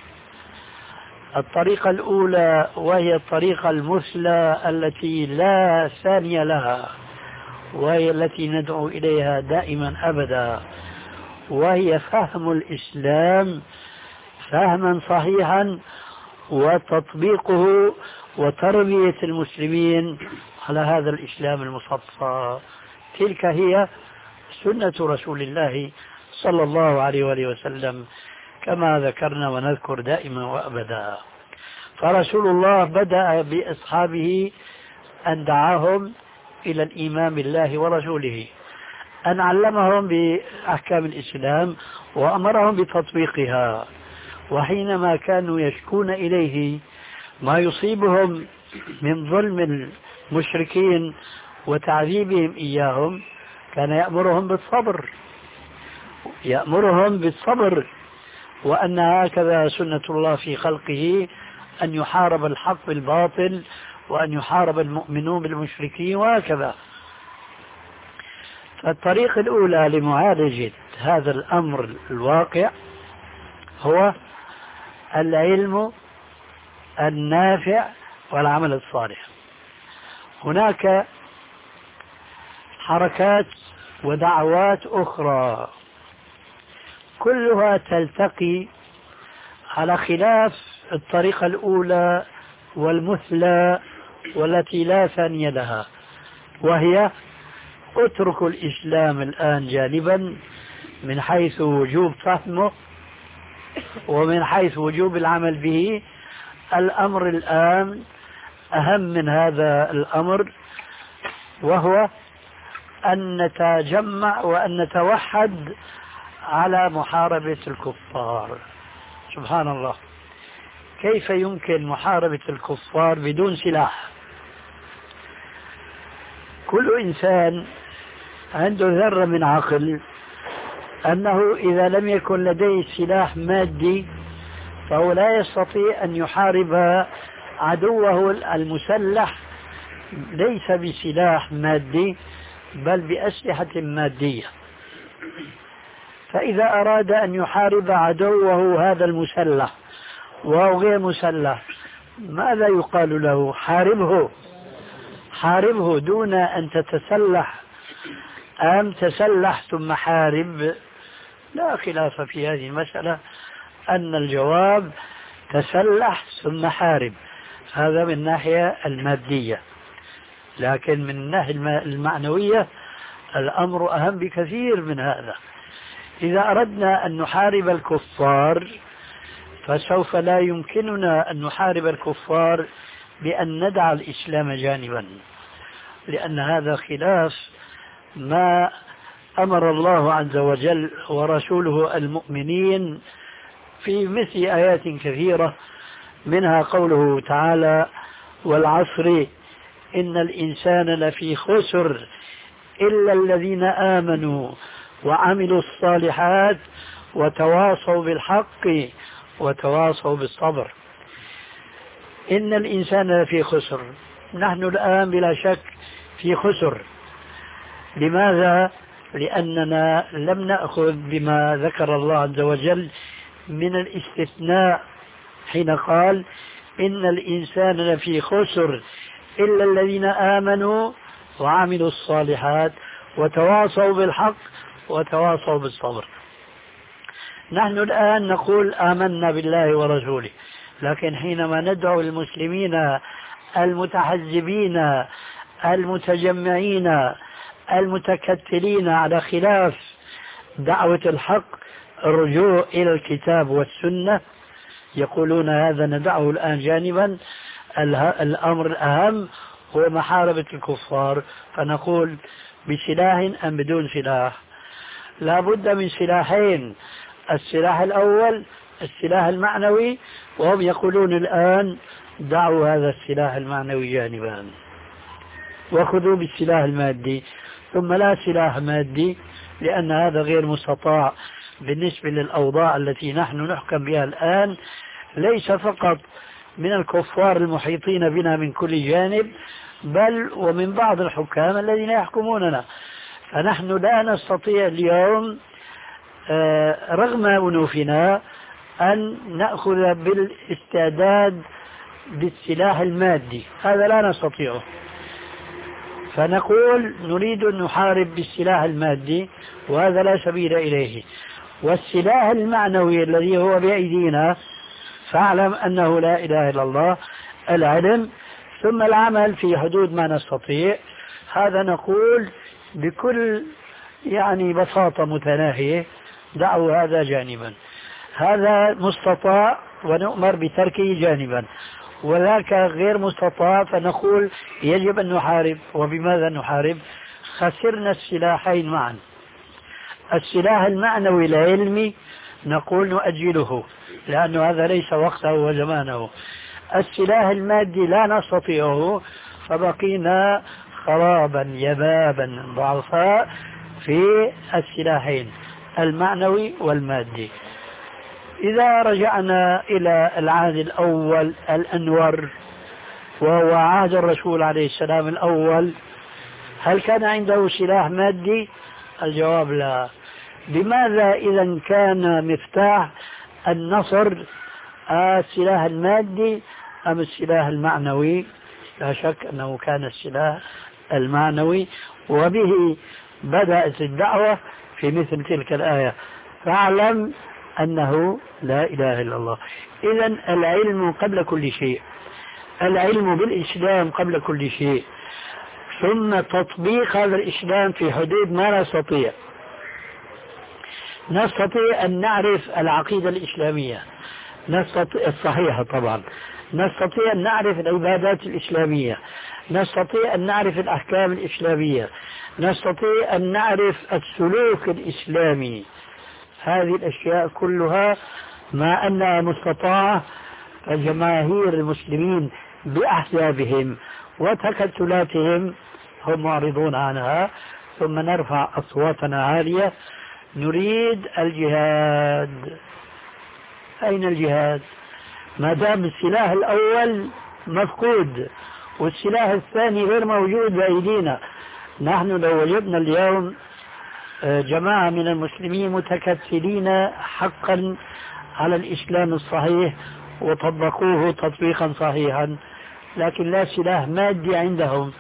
الطريقة الأولى وهي الطريقة المثلى التي لا ثانية لها، وهي التي ندعو إليها دائما أبدا، وهي فهم الإسلام فهما صحيحا وتطبيقه وتربية المسلمين على هذا الإسلام المصفى. تلك هي سنة رسول الله صلى الله عليه وآله وسلم كما ذكرنا ونذكر دائما وأبدا. فرسول الله بدأ بأصحابه أن دعاهم إلى الإيمان بالله ورسوله، أن علمهم بأحكام الإسلام وأمرهم بتطبيقها. وحينما كانوا يشكون إليه ما يصيبهم من ظلم المشركين وتعذيبهم إياهم كان يأمرهم بالصبر، يأمرهم بالصبر، وأن هكذا سنة الله في خلقه أن يحارب الحق بالباطل وأن يحارب المؤمنون بالمشركين وهكذا. فالطريقة الأولى لمعالجة هذا الأمر الواقع هو العلم النافع والعمل الصالح. هناك حركات ودعوات أخرى كلها تلتقي على خلاف الطريقة الأولى والمثلى والتي لا ثانية لها، وهي اتركوا الإسلام الآن جانبا من حيث وجوب فهمه ومن حيث وجوب العمل به. الأمر الآن أهم من هذا الأمر، وهو أن نتجمع وأن نتوحد على محاربة الكفار. سبحان الله، كيف يمكن محاربة الكفار بدون سلاح؟ كل إنسان عنده ذرة من عقل أنه إذا لم يكن لديه سلاح مادي فهو لا يستطيع أن يحارب عدوه المسلح ليس بسلاح مادي بل بأسلحة مادية. فإذا أراد أن يحارب عدوه هذا المسلح وهو غير مسلح، ماذا يقال له؟ حاربه، حاربه دون أن تتسلح أم تسلح ثم حارب. لا خلاف في هذه المسألة أن الجواب تسلح ثم حارب، هذا من الناحية المادية. لكن من الناحية المعنوية الأمر أهم بكثير من هذا. إذا أردنا أن نحارب الكفار فسوف لا يمكننا أن نحارب الكفار بأن ندع الإسلام جانبا، لأن هذا خلاف ما أمر الله عز وجل ورسوله المؤمنين في مثل آيات كثيرة، منها قوله تعالى: والعصر إن الإنسان لفي خسر إلا الذين آمنوا وعملوا الصالحات وتواصوا بالحق وتواصوا بالصبر. إن الإنسان لفي خسر، نحن الآن بلا شك في خسر. لماذا؟ لأننا لم نأخذ بما ذكر الله عز وجل من الاستثناء حين قال: إن الإنسان لفي خسر إلا الذين آمنوا وعملوا الصالحات وتواصوا بالحق وتواصوا بالصبر. نحن الآن نقول آمنا بالله ورسوله، لكن حينما ندعو المسلمين المتحزبين المتجمعين المتكتلين على خلاف دعوة الحق الرجوع إلى الكتاب والسنة، يقولون هذا ندعه الآن جانبا، الأمر الأهم هو محاربة الكفار. فنقول بسلاح أم بدون سلاح؟ لا بد من سلاحين: السلاح الأول السلاح المعنوي، وهم يقولون الآن دعوا هذا السلاح المعنوي جانبا وخذوا بالسلاح المادي. ثم لا سلاح مادي، لأن هذا غير مستطاع بالنسبة للأوضاع التي نحن نحكم بها الآن، ليس فقط من الكفار المحيطين بنا من كل جانب، بل ومن بعض الحكام الذين يحكموننا. فنحن لا نستطيع اليوم رغم أنوفنا أن نأخذ بالاستعداد بالسلاح المادي، هذا لا نستطيعه. فنقول نريد أن نحارب بالسلاح المادي، وهذا لا سبيل إليه. والسلاح المعنوي الذي هو بأيدينا فاعلم أنه لا إله إلا الله، العلم ثم العمل في حدود ما نستطيع. هذا نقول بكل يعني بساطة متناهية دعوا هذا جانبا، هذا مستطاع ونؤمر بتركه جانبا، وذاك غير مستطاع فنقول يجب أن نحارب. وبماذا نحارب؟ خسرنا السلاحين معا. السلاح المعنوي العلمي نقول نؤجله لأنه هذا ليس وقته وزمانه. السلاح المادي لا نستطيعه، فبقينا خرابا يبابا ضعفاء في السلاحين المعنوي والمادي. إذا رجعنا إلى العهد الأول الأنور وهو عهد الرسول عليه السلام الأول، هل كان عنده سلاح مادي؟ الجواب لا. لماذا إذا كان مفتاح النصر السلاح المادي أم السلاح المعنوي؟ لا شك أنه كان السلاح المعنوي، وبه بدأت الدعوة في مثل تلك الآية: فاعلم أنه لا إله إلا الله. إذن العلم قبل كل شيء. العلم بالإسلام قبل كل شيء، ثم تطبيق هذا الإسلام في حدود ما نستطيع. نستطيع أن نعرف العقيدة الإسلامية نستطيع الصحيحة طبعا، نستطيع أن نعرف العبادات الإسلامية، نستطيع أن نعرف الأحكام الإسلامية، نستطيع أن نعرف السلوك الإسلامي. هذه الأشياء كلها مع أنها مستطاعة، فجماهير المسلمين بأحزابهم وتكتلاتهم هم معرضون عنها. ثم نرفع أصواتنا عالية، نريد الجهاد. أين الجهاد؟ ما دام السلاح الأول مفقود والسلاح الثاني غير موجود بأيدينا. نحن لو وجدنا اليوم جماعة من المسلمين متكتلين حقا على الإسلام الصحيح وطبقوه تطبيقا صحيحا، لكن لا سلاح مادي عندهم،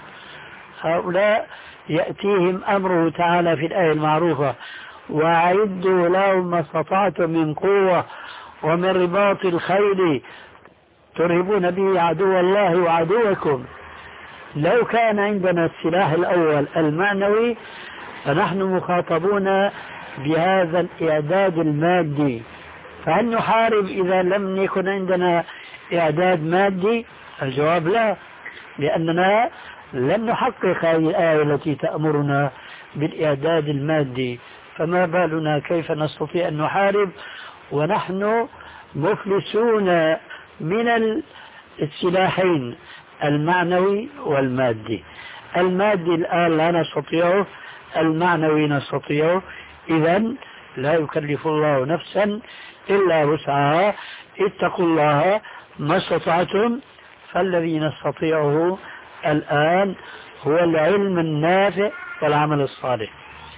هؤلاء يأتيهم أمره تعالى في الآية المعروفة: وأعدوا لهم ما استطعتم من قوة ومن رباط الخيل ترهبون به عدو الله وعدوكم. لو كان عندنا السلاح الأول المعنوي فنحن مخاطبون بهذا الإعداد المادي. فهل نحارب إذا لم يكن عندنا إعداد مادي؟ الجواب لا، لأننا لن نحقق هذه الآية التي تأمرنا بالإعداد المادي، فما بالنا كيف نستطيع أن نحارب ونحن مفلسون من السلاحين المعنوي والمادي. المادي الآن لا نستطيعه، المعنوي نستطيعه. إذن لا يكلف الله نفسا إلا وسعها، اتقوا الله ما استطعتم. فالذي نستطيعه الآن هو العلم النافع والعمل الصالح.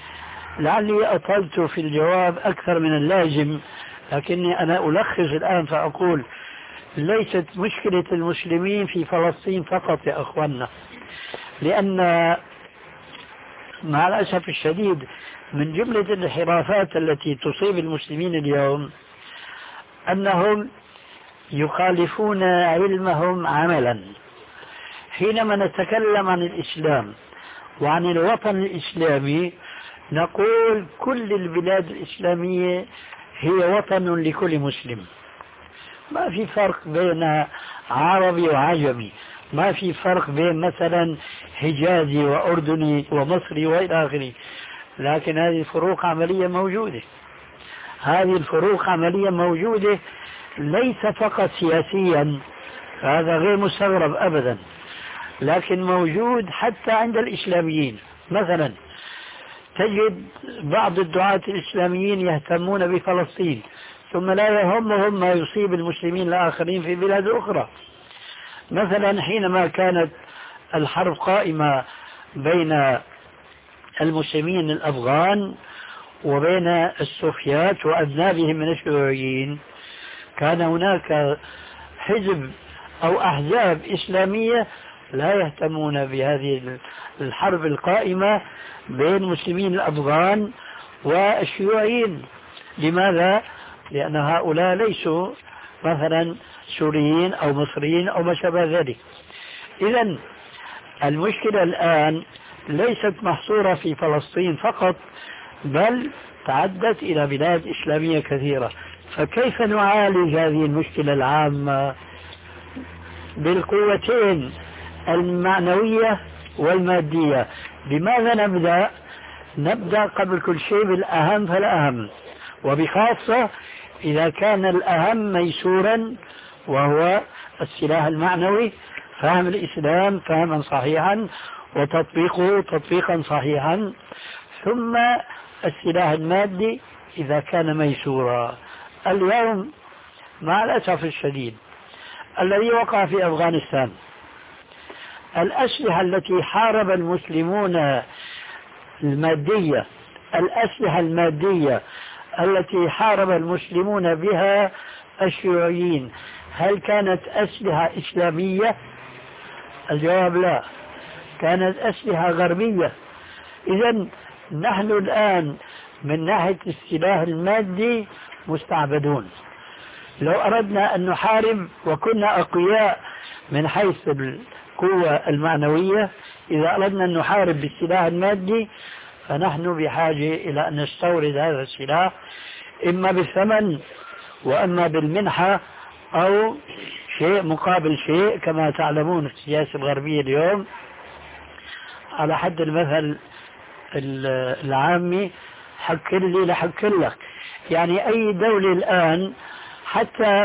لعلي أطلت في الجواب أكثر من اللازم، لكني أنا ألخص الآن فأقول: ليست مشكلة المسلمين في فلسطين فقط يا أخوانا، لأن مع الأسف الشديد من جملة الانحرافات التي تصيب المسلمين اليوم أنهم يخالفون علمهم عملا. حينما نتكلم عن الإسلام وعن الوطن الإسلامي نقول كل البلاد الإسلامية هي وطن لكل مسلم، ما في فرق بين عربي وعجمي، ما في فرق بين مثلا حجازي وأردني ومصري وإلى آخره. لكن هذه الفروق عملية موجودة، هذه الفروق عملية موجودة ليس فقط سياسيا، هذا غير مستغرب أبدا، لكن موجود حتى عند الإسلاميين. مثلا تجد بعض الدعاة الإسلاميين يهتمون بفلسطين ثم لا يهمهم ما يصيب المسلمين الآخرين في بلاد أخرى. مثلا حينما كانت الحرب قائمة بين المسلمين الأفغان وبين السوفيات وأذنابهم من الشيوعيين، كان هناك حزب أو أحزاب إسلامية لا يهتمون بهذه الحرب القائمة بين المسلمين الأفغان والشيوعيين. لماذا؟ لأن هؤلاء ليسوا مثلا سوريين أو مصريين أو ما شابه ذلك. إذن المشكلة الآن ليست محصورة في فلسطين فقط، بل تعدت إلى بلاد إسلامية كثيرة. فكيف نعالج هذه المشكلة العامة؟ بالقوتين المعنوية والمادية. بماذا نبدأ؟ نبدأ قبل كل شيء بالأهم فالأهم، وبخاصة إذا كان الأهم ميسورا وهو السلاح المعنوي، فهم الإسلام فهما صحيحا وتطبيقه تطبيقا صحيحا، ثم السلاح المادي إذا كان ميسورا. اليوم مع الأسف الشديد الذي وقع في أفغانستان، الأسلحة التي حارب المسلمون المادية، الأسلحة المادية التي حارب المسلمون بها الشيوعيين، هل كانت أسلحة إسلامية؟ الجواب لا، كانت أسلحة غربية. إذن نحن الآن من ناحية السلاح المادي مستعبدون. لو أردنا أن نحارب وكنا أقوياء من حيث القوة المعنوية إذا أردنا أن نحارب بالسلاح المادي فنحن بحاجة إلى أن نستورد هذا السلاح إما بالثمن وإما بالمنحة أو شيء مقابل شيء. كما تعلمون في السياسة الغربية اليوم على حد المثل العامي حك لي لحك لك، يعني أي دولة الآن حتى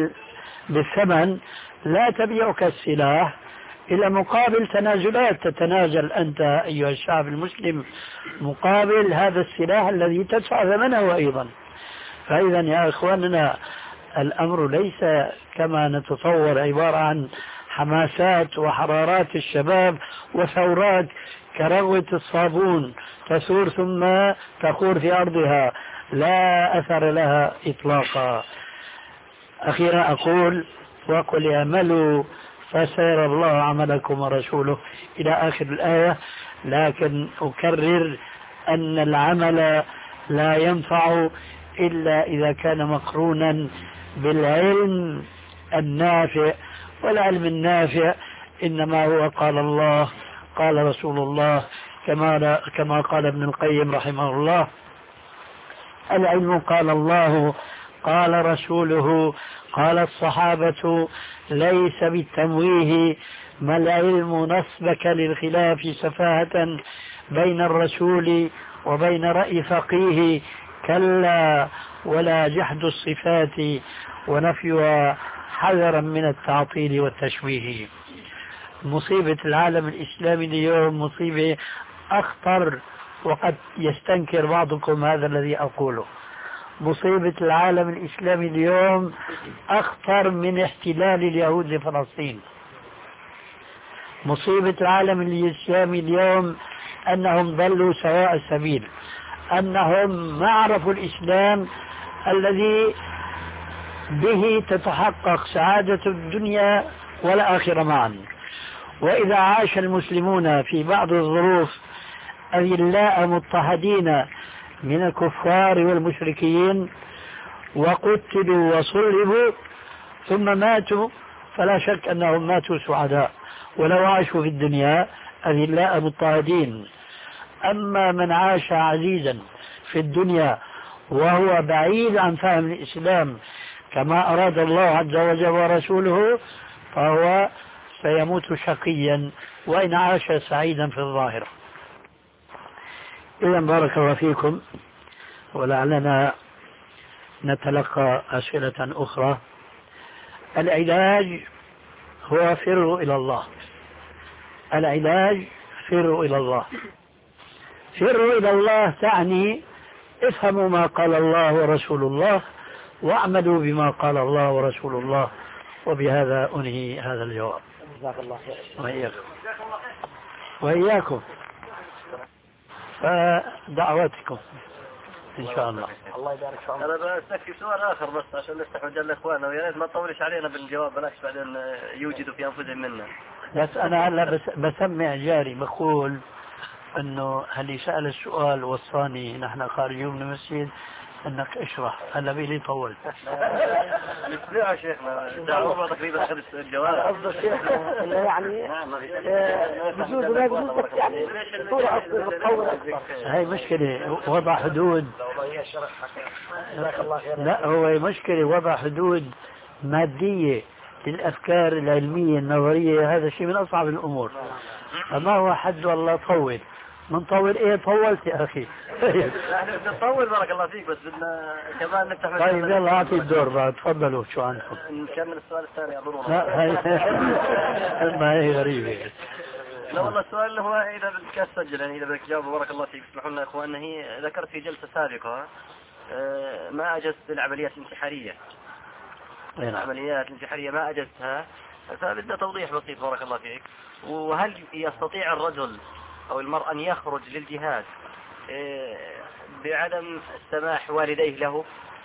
بالثمن لا تبيعك السلاح إلى مقابل تنازلات، تتنازل أنت أيها الشعب المسلم مقابل هذا السلاح الذي تدفع ثمنه أيضا. فإذا يا إخواننا الأمر ليس كما نتصور عبارة عن حماسات وحرارات الشباب وثورات كروة الصابون تثور ثم تخور في أرضها لا أثر لها إطلاقا. أخيرا أقول وقل اعملوا فسيرى الله عملكم ورسوله إلى آخر الآية، لكن أكرر أن العمل لا ينفع إلا إذا كان مقرونا بالعلم النافع، والعلم النافع إنما هو قال الله قال رسول الله كما كما قال ابن القيم رحمه الله: العلم قال الله قال رسوله قال الصحابة ليس بالتمويه، ما العلم نصبك للخلاف سفاهة بين الرسول وبين رأي فقيه، كلا ولا جحد الصفات ونفيها حذرا من التعطيل والتشويه. مصيبة العالم الإسلامي اليوم مصيبة أخطر، وقد يستنكر بعضكم هذا الذي أقوله. مصيبة العالم الإسلامي اليوم أخطر من احتلال اليهود لفلسطين. مصيبة العالم الإسلامي اليوم أنهم ضلوا سواء السبيل، أنهم ما عرفوا الإسلام الذي به تتحقق سعادة الدنيا والآخرة معا. وإذا عاش المسلمون في بعض الظروف أذلاء مضطهدين من الكفار والمشركين وقتلوا وصلبوا ثم ماتوا، فلا شك أنهم ماتوا سعداء ولو عاشوا في الدنيا أذلاء مضطهدين. أما من عاش عزيزا في الدنيا وهو بعيد عن فهم الإسلام كما أراد الله عز وجل ورسوله فهو سيموت شقيا وإن عاش سعيدا في الظاهر. إذا بارك الله فيكم، ولعلنا نتلقى أسئلة أخرى. العلاج هو فروا إلى الله، العلاج فروا إلى الله. فروا إلى الله تعني افهموا ما قال الله ورسول الله واعملوا بما قال الله ورسول الله. وبهذا أنهي هذا الجواب. جزاك الله خير. وإياكم وإياكم فدعواتكم إن شاء الله. الله يبارك فيك. أنا بستكفي سؤال آخر بس عشان نفتح مجال لإخواننا، ويا ريت ما تطولش علينا بالجواب بلاش بعدين يوجدوا في أنفسهم منا. بس أنا هلا بس بسمع جاري بقول إنه اللي سأل السؤال وصاني نحن خارجين من المسجد انك اشرح. هلا بيلي طولت. لا يا شيخنا دعوة تقريبا اخذ الجواب. قصد شيخنا انه يعني بجوز ما بجوز يعني صورة تطول اكثر. هاي مشكلة وضع حدود. لا هو مشكلة وضع حدود مادية للافكار العلمية النظرية، هذا شيء من اصعب الامور. فما هو حد والله طول من طول ايه طولت يا اخي. احنا بنطول بارك الله فيك بس بدنا كمان نفتح. طيب يلا اعطي الدور بعد، تفضلوا شو عندكم. نكمل السؤال الثاني اظن. لا هاي ما هي غريبة. لا والله السؤال اللي هو اذا بدك تسجل يعني اذا بدك تجاوب بارك الله فيك اسمحوا لنا يا اخوان. هي ذكرت في جلسة سابقة ما اجزت العمليات الانتحارية. العمليات الانتحارية ما اجزتها، فبدنا توضيح بسيط بارك الله فيك. وهل يستطيع الرجل أو المرأة أن يخرج للجهاد بعدم سماح والديه له؟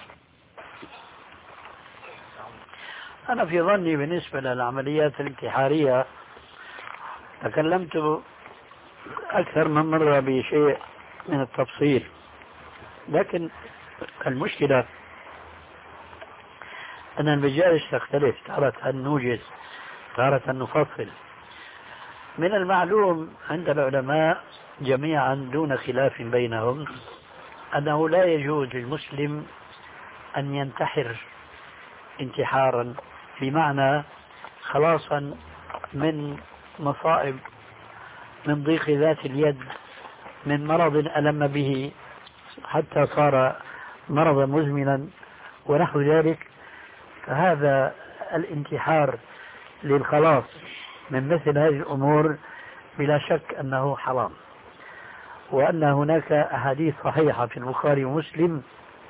أنا في ظني بالنسبة للعمليات الانتحارية تكلمت أكثر من مرة بشيء من التفصيل، لكن المشكلة أن المجالس تختلف. تارة أن نوجد تارة نفصل. من المعلوم عند العلماء جميعا دون خلاف بينهم أنه لا يجوز للمسلم أن ينتحر انتحارا، بمعنى خلاصا من مصائب، من ضيق ذات اليد، من مرض ألم به حتى صار مرضا مزمنا ونحو ذلك. فهذا الانتحار للخلاص من مثل هذه الأمور بلا شك أنه حرام، وأن هناك أحاديث صحيحة في البخاري ومسلم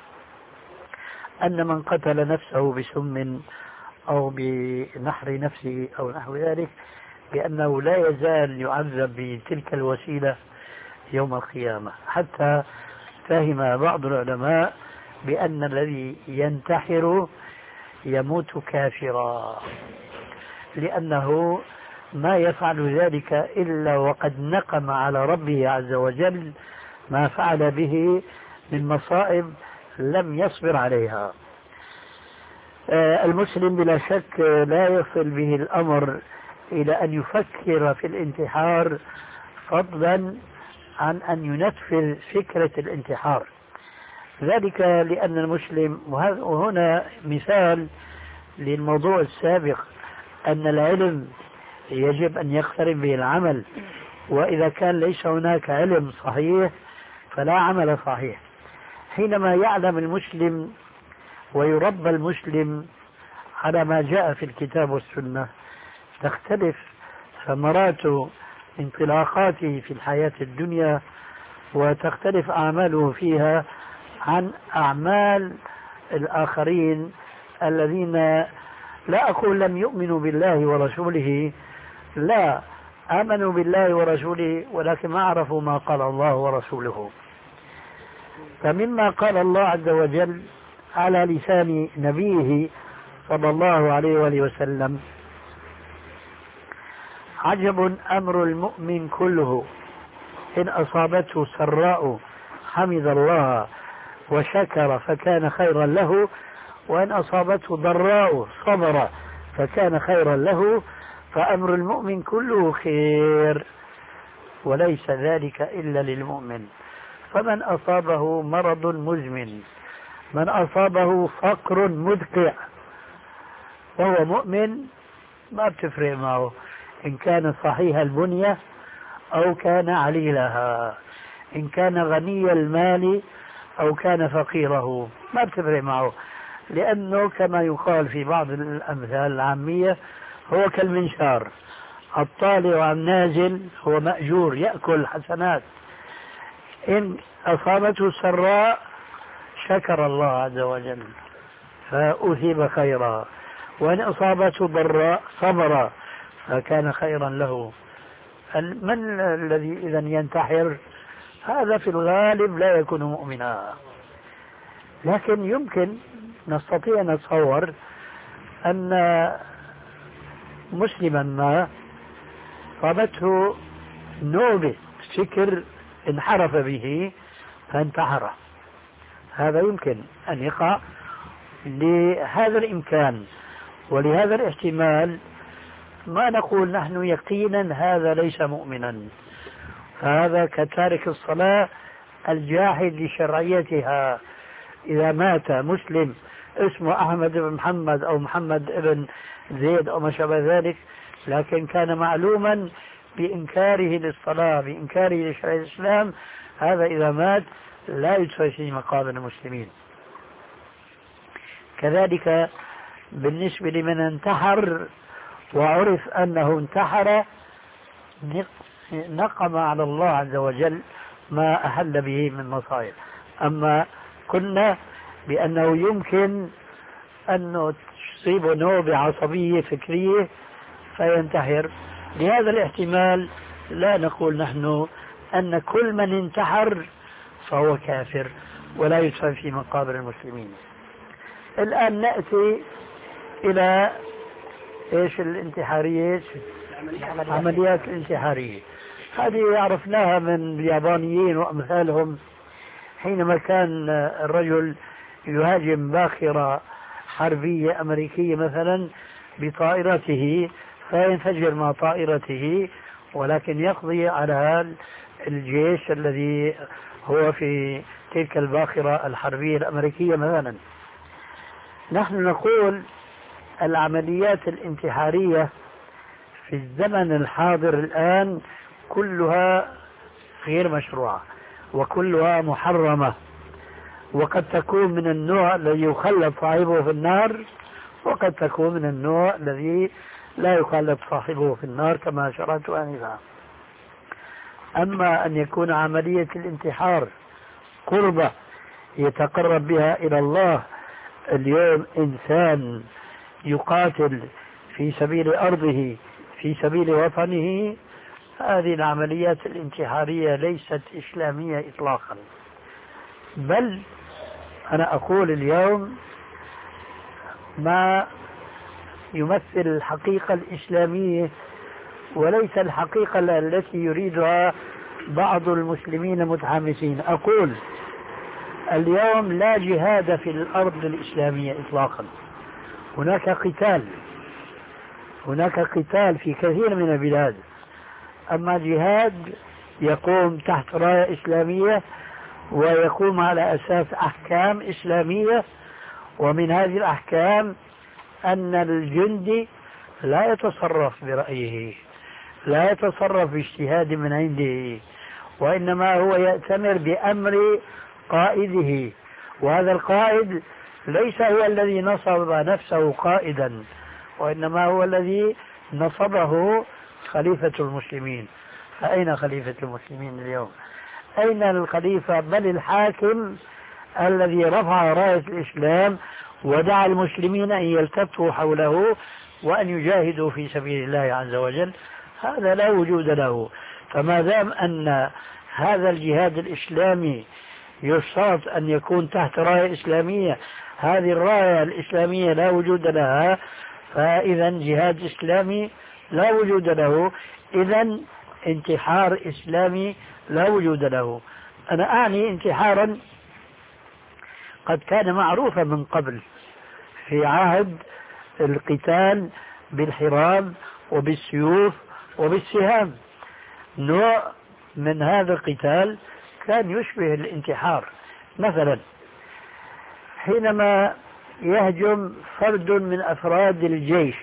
أن من قتل نفسه بسم أو بنحر نفسه أو نحو ذلك بأنه لا يزال يعذب بتلك الوسيلة يوم القيامة، حتى فهم بعض العلماء بأن الذي ينتحر يموت كافرا، لأنه ما يفعل ذلك إلا وقد نقم على ربه عز وجل ما فعل به من مصائب لم يصبر عليها. المسلم بلا شك لا يصل به الأمر إلى أن يفكر في الانتحار، فضلا عن أن ينفذ فكرة الانتحار. ذلك لأن المسلم، وهنا مثال للموضوع السابق، أن العلم يجب أن يقترن به العمل، وإذا كان ليس هناك علم صحيح فلا عمل صحيح. حينما يعلم المسلم ويربى المسلم على ما جاء في الكتاب والسنة تختلف ثمرات انطلاقاته في الحياة الدنيا، وتختلف أعماله فيها عن أعمال الآخرين الذين لا أقول لم يؤمنوا بالله ورسوله، لا، آمنوا بالله ورسوله ولكن ما عرفوا ما قال الله ورسوله. فمما قال الله عز وجل على لسان نبيه صلى الله عليه وآله وسلم: عجب أمر المؤمن كله، إن أصابته سراء حمد الله وشكر فكان خيرا له، وإن أصابته ضراء صبر فكان خيرا له، فأمر المؤمن كله خير، وليس ذلك إلا للمؤمن. فمن أصابه مرض مزمن، من أصابه فقر مدقع وهو مؤمن، ما بتفرق معه إن كان صحيح البنية أو كان عليلها، إن كان غني المال أو كان فقيره، ما بتفرق معه، لأنه كما يقال في بعض الأمثال العامية هو كالمنشار، الطالع عن نازل هو مأجور يأكل حسنات. إن أصابته سراء شكر الله عز وجل فأثيب خيرا، وإن أصابته ضراء صبر فكان خيرا له. من الذي إذا ينتحر؟ هذا في الغالب لا يكون مؤمنا، لكن يمكن نستطيع نتصور أن مسلما ما صابته نوبة فكر انحرف به فانتحر، هذا يمكن أن يقع. لهذا الإمكان ولهذا الاحتمال ما نقول نحن يقينا هذا ليس مؤمنا، فهذا كتارك الصلاة الجاحد لشرعيتها. إذا مات مسلم اسمه أحمد بن محمد أو محمد بن زيد أو ما شابه ذلك، لكن كان معلوما بإنكاره للصلاة، بإنكاره لشرع الإسلام، هذا إذا مات لا يدفع في مقابل المسلمين. كذلك بالنسبة لمن انتحر وعرف أنه انتحر نقم على الله عز وجل ما أهل به من مصائب. أما قلنا بأنه يمكن أن تصيبه نوبة عصبية فكرية فينتحر، لهذا الاحتمال لا نقول نحن أن كل من انتحر فهو كافر ولا يدفن في مقابر المسلمين. الآن نأتي إلى إيش الانتحارية، عمليات الانتحارية. هذه عرفناها من اليابانيين وأمثالهم، حينما كان الرجل يهاجم باخرة حربية أمريكية مثلا بطائرته فينفجر مع طائرته، ولكن يقضي على الجيش الذي هو في تلك الباخرة الحربية الأمريكية مثلا. نحن نقول العمليات الانتحارية في الزمن الحاضر الآن كلها غير مشروعة وكلها محرمة، وقد تكون من النوع الذي يخلد صاحبه في النار، وقد تكون من النوع الذي لا يخلد صاحبه في النار كما أشرت آنفا. أما أن يكون عملية الانتحار قربة يتقرب بها إلى الله، اليوم إنسان يقاتل في سبيل أرضه في سبيل وطنه، هذه العمليات الانتحارية ليست إسلامية إطلاقا. بل أنا أقول اليوم ما يمثل الحقيقة الإسلامية وليس الحقيقة التي يريدها بعض المسلمين المتحمسين. أقول اليوم لا جهاد في الأرض الإسلامية إطلاقا، هناك قتال، هناك قتال في كثير من البلاد، أما جهاد يقوم تحت راية إسلامية ويقوم على أساس أحكام إسلامية، ومن هذه الأحكام أن الجندي لا يتصرف برأيه، لا يتصرف باجتهاد من عنده، وإنما هو يأتمر بأمر قائده، وهذا القائد ليس هو الذي نصب نفسه قائدا، وإنما هو الذي نصبه خليفة المسلمين. فأين خليفة المسلمين اليوم؟ أين الخليفة بل الحاكم الذي رفع راية الإسلام ودعا المسلمين أن يلتفوا حوله وأن يجاهدوا في سبيل الله عز وجل؟ هذا لا وجود له. فما دام أن هذا الجهاد الإسلامي يشترط أن يكون تحت راية إسلامية، هذه الراية الإسلامية لا وجود لها، فإذا جهاد إسلامي لا وجود له، إذا انتحار إسلامي لا وجود له. أنا أعني انتحارا قد كان معروفا من قبل في عهد القتال بالحراب وبالسيوف وبالسهام. نوع من هذا القتال كان يشبه الانتحار. مثلا حينما يهجم فرد من أفراد الجيش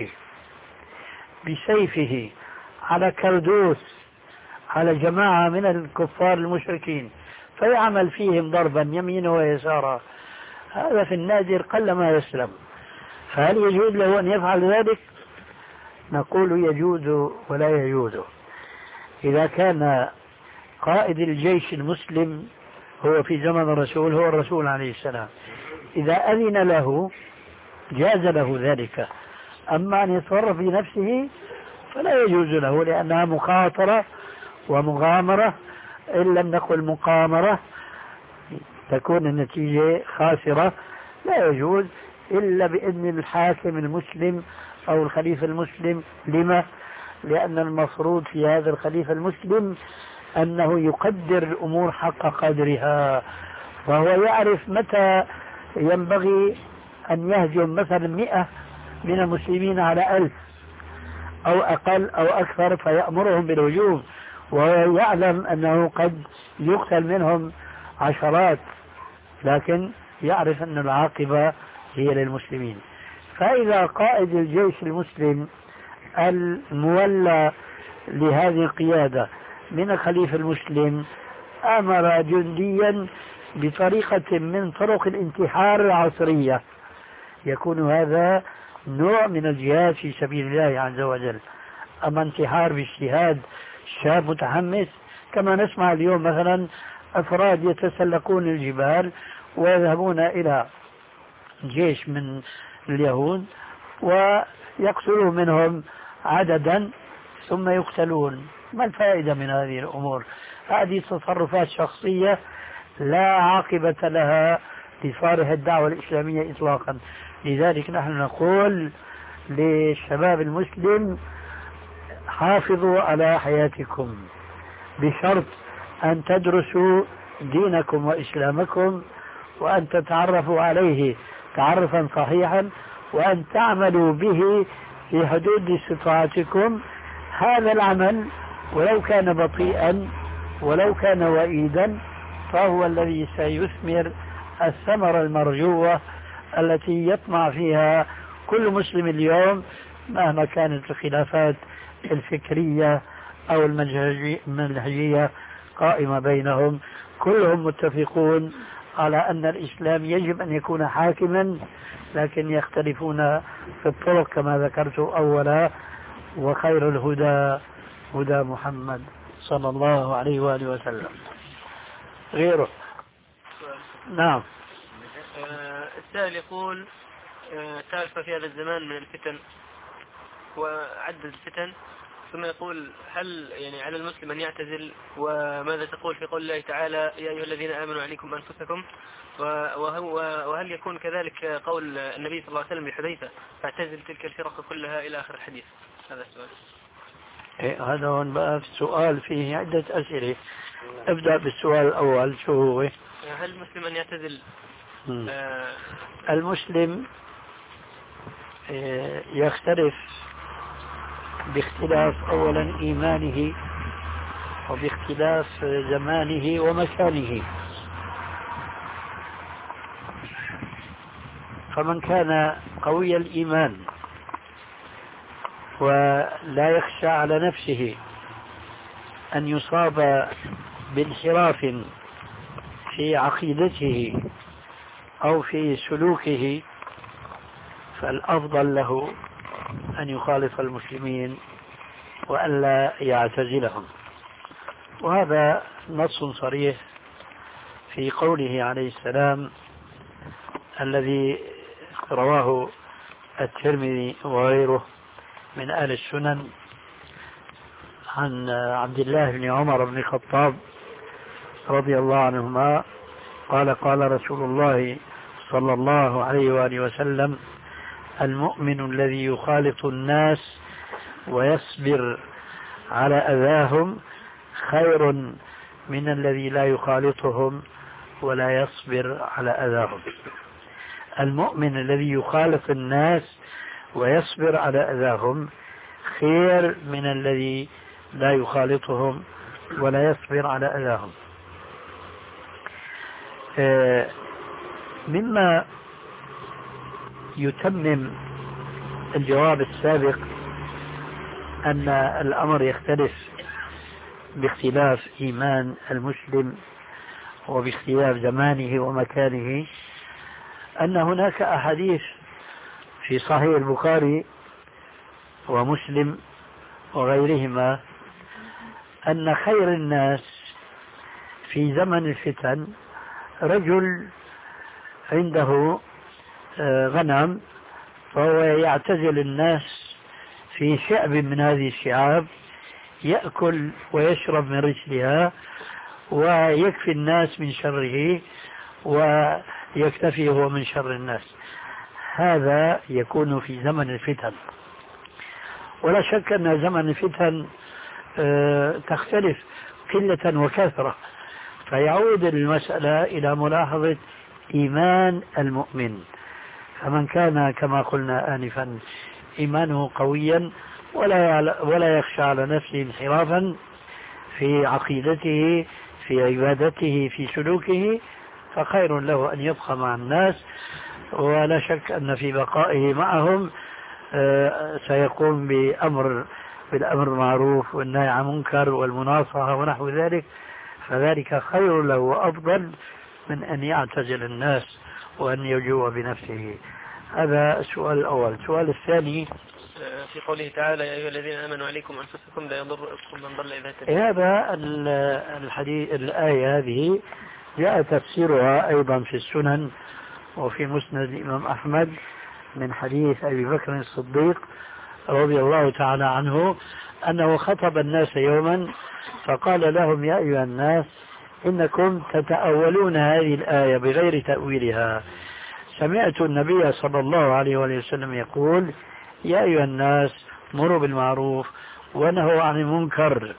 بسيفه على كردوس على جماعة من الكفار المشركين فيعمل فيهم ضربا يمينا ويسارا، هذا في النادر قلما يسلم، فهل يجوز له أن يفعل ذلك؟ نقول يجوز ولا يجوز. إذا كان قائد الجيش المسلم هو في زمن الرسول هو الرسول عليه السلام، إذا أذن له جاز له ذلك، أما أن يتصرف بنفسه فلا يجوز له، لأنها مخاطرة ومغامرة، إن لم نقل مقامرة تكون النتيجة خاسرة. لا يجوز إلا بإذن الحاكم المسلم أو الخليفة المسلم. لما؟ لأن المفروض في هذا الخليفة المسلم أنه يقدر الأمور حق قدرها، وهو يعرف متى ينبغي أن يهجم مثلا مئة من المسلمين على ألف أو أقل أو أكثر فيأمرهم بالهجوم، وهو يعلم أنه قد يقتل منهم عشرات، لكن يعرف أن العاقبة هي للمسلمين. فإذا قائد الجيش المسلم المولى لهذه القيادة من الخليفة المسلم أمر جنديا بطريقة من طرق الانتحار العصرية، يكون هذا نوع من الجهاد في سبيل الله عز وجل. أما انتحار باجتهاد شاب متحمس كما نسمع اليوم مثلا أفراد يتسلقون الجبال ويذهبون إلى جيش من اليهود ويقتلوا منهم عددا ثم يقتلون. ما الفائدة من هذه الأمور؟ هذه تصرفات شخصية لا عاقبة لها لصالح الدعوة الإسلامية إطلاقا. لذلك نحن نقول للشباب المسلم حافظوا على حياتكم بشرط أن تدرسوا دينكم وإسلامكم وأن تتعرفوا عليه تعرفا صحيحا وأن تعملوا به في حدود استطاعتكم هذا العمل ولو كان بطيئا ولو كان وئيدا فهو الذي سيثمر الثمرة المرجوة التي يطمع فيها كل مسلم اليوم مهما كانت الخلافات الفكرية أو المنهجية قائمة بينهم. كلهم متفقون على أن الإسلام يجب أن يكون حاكما، لكن يختلفون في الطرق كما ذكرت أولا. وخير الهدى هدى محمد صلى الله عليه وآله وسلم. غيره. نعم. السائل يقول تعرف في هذا الزمان من الفتن وعدد الفتن، ثم يقول هل يعني على المسلم أن يعتزل؟ وماذا تقول في قول الله تعالى يا أيها الذين آمنوا عليكم أنفسكم؟ وهل يكون كذلك قول النبي صلى الله عليه وسلم لحذيفة فاعتزل تلك الفرق كلها إلى آخر الحديث؟ هذا السؤال. إيه هذا هون بقى السؤال فيه عدة أسئلة. ابدأ بالسؤال الأول، شو هو؟ هل المسلم أن يعتزل؟ آه المسلم آه يختلف باختلاف أولا إيمانه وباختلاف زمانه ومكانه. فمن كان قوي الإيمان ولا يخشى على نفسه أن يصاب بانحراف في عقيدته أو في سلوكه فالأفضل له أن يخالف المسلمين وألا يعتزلهم. وهذا نص صريح في قوله عليه السلام الذي رواه الترمذي وغيره من أهل السنن عن عبد الله بن عمر بن الخطاب رضي الله عنهما قال قال رسول الله صلى الله عليه وآله وسلم المؤمن الذي يخالط الناس ويصبر على أذاهم خير من الذي لا يخالطهم ولا يصبر على أذاهم. المؤمن الذي يخالط الناس ويصبر على أذاهم خير من الذي لا يخالطهم ولا يصبر على أذاهم. مما يتمم الجواب السابق أن الأمر يختلف باختلاف إيمان المسلم وباختلاف زمانه ومكانه، أن هناك أحاديث في صحيح البخاري ومسلم وغيرهما أن خير الناس في زمن الفتن رجل عنده غنم فهو يعتزل الناس في شعب من هذه الشعاب يأكل ويشرب من رجلها ويكفي الناس من شره ويكتفي هو من شر الناس. هذا يكون في زمن الفتن. ولا شك أن زمن الفتن تختلف قلة وكثرة، فيعود المسألة إلى ملاحظة إيمان المؤمن. فمن كان كما قلنا آنفا إيمانه قويا ولا ولا يخشى على نفسه انحرافا في عقيدته في عبادته في سلوكه فخير له أن يبقى مع الناس. ولا شك أن في بقائه معهم سيقوم بأمر بالأمر المعروف والنهي عن المنكر والمناصحة ونحو ذلك، فذلك خير له وأفضل من أن يعتزل الناس وأن يجوع بنفسه. هذا السؤال الأول. السؤال الثاني في قوله تعالى يا أيها الذين آمنوا عليكم أنفسكم لا يضركم من ضل إذا اهتديتم. هذا الحديث الآية هذه جاء تفسيرها أيضا في السنن وفي مسند الإمام أحمد من حديث أبي بكر الصديق رضي الله تعالى عنه أنه خطب الناس يوما فقال لهم يا أيها الناس إنكم تتأولون هذه الآية بغير تأويلها. سمعت النبي صلى الله عليه وسلم يقول يا أيها الناس مروا بالمعروف ونهوا عن المنكر،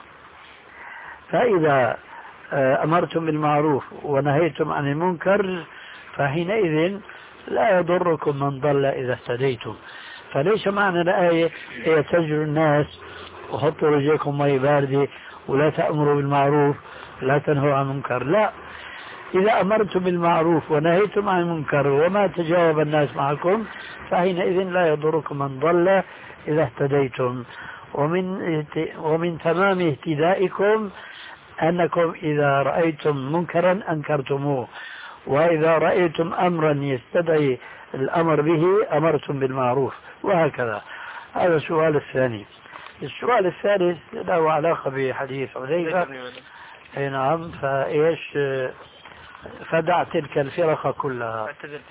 فإذا أمرتم بالمعروف ونهيتم عن المنكر فحينئذ لا يضركم من ضل إذا اهتديتم. فليس معنى الآية يتجر الناس وحطوا رجلكم مي باردة ولا تأمروا بالمعروف لا تنهوا عن المنكر. لا، إذا أمرتم بالمعروف ونهيتم عن المنكر وما تجاوب الناس معكم فحينئذ لا يضركم من ضل إذا اهتديتم. ومن ومن تمام اهتدائكم أنكم إذا رأيتم منكرا أنكرتموه، وإذا رأيتم أمرا يستدعي الأمر به أمرتم بالمعروف، وهكذا. هذا السؤال الثاني. السؤال الثالث له علاقة بحديث حذيفة. أي نعم. فإيش فدع تلك الفرق كلها.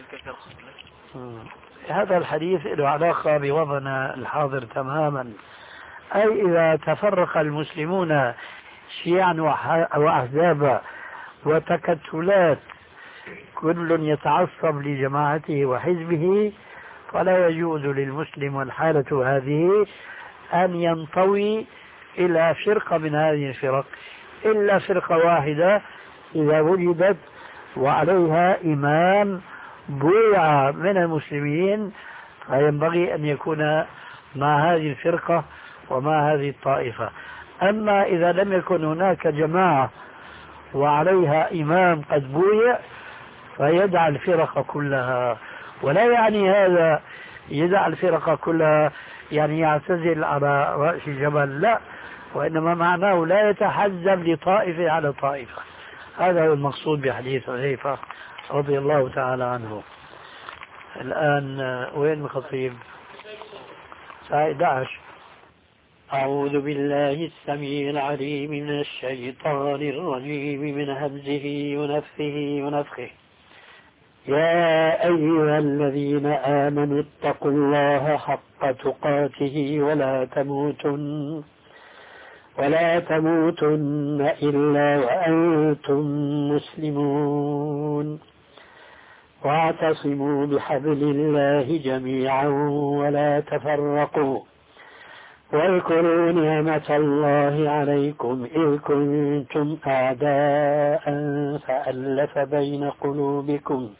هذا الحديث له علاقة بوضعنا الحاضر تماما. أي إذا تفرق المسلمون شيعا وأحزابا وتكتلات كل يتعصب لجماعته وحزبه، فلا يجوز للمسلم والحالة هذه أن ينطوي إلى فرقة من هذه الفرق إلا فرقة واحدة إذا وجدت وعليها إمام بويع من المسلمين، فينبغي أن يكون مع هذه الفرقة ومع هذه الطائفة. أما إذا لم يكن هناك جماعة وعليها إمام قد بويع فيدع الفرق كلها. ولا يعني هذا يدع الفرق كلها يعني يعتزل على رأس الجبل، لا، وإنما معناه لا يتحزب لطائفة على طائفة. هذا هو المقصود بحديث حذيفة رضي الله تعالى عنه. الآن وين الخطيب؟ الساعة إحدى عشر. أعوذ بالله السميع العليم من الشيطان الرجيم من همزه ونفثه ونفخه. يا أيها الذين آمنوا اتقوا الله حق تقاته ولا تموتن ولا تموتن إلا وأنتم مسلمون، واعتصموا بحبل الله جميعا ولا تفرقوا، واذكروا نعمة الله عليكم إذ كنتم أعداء فألف بين قلوبكم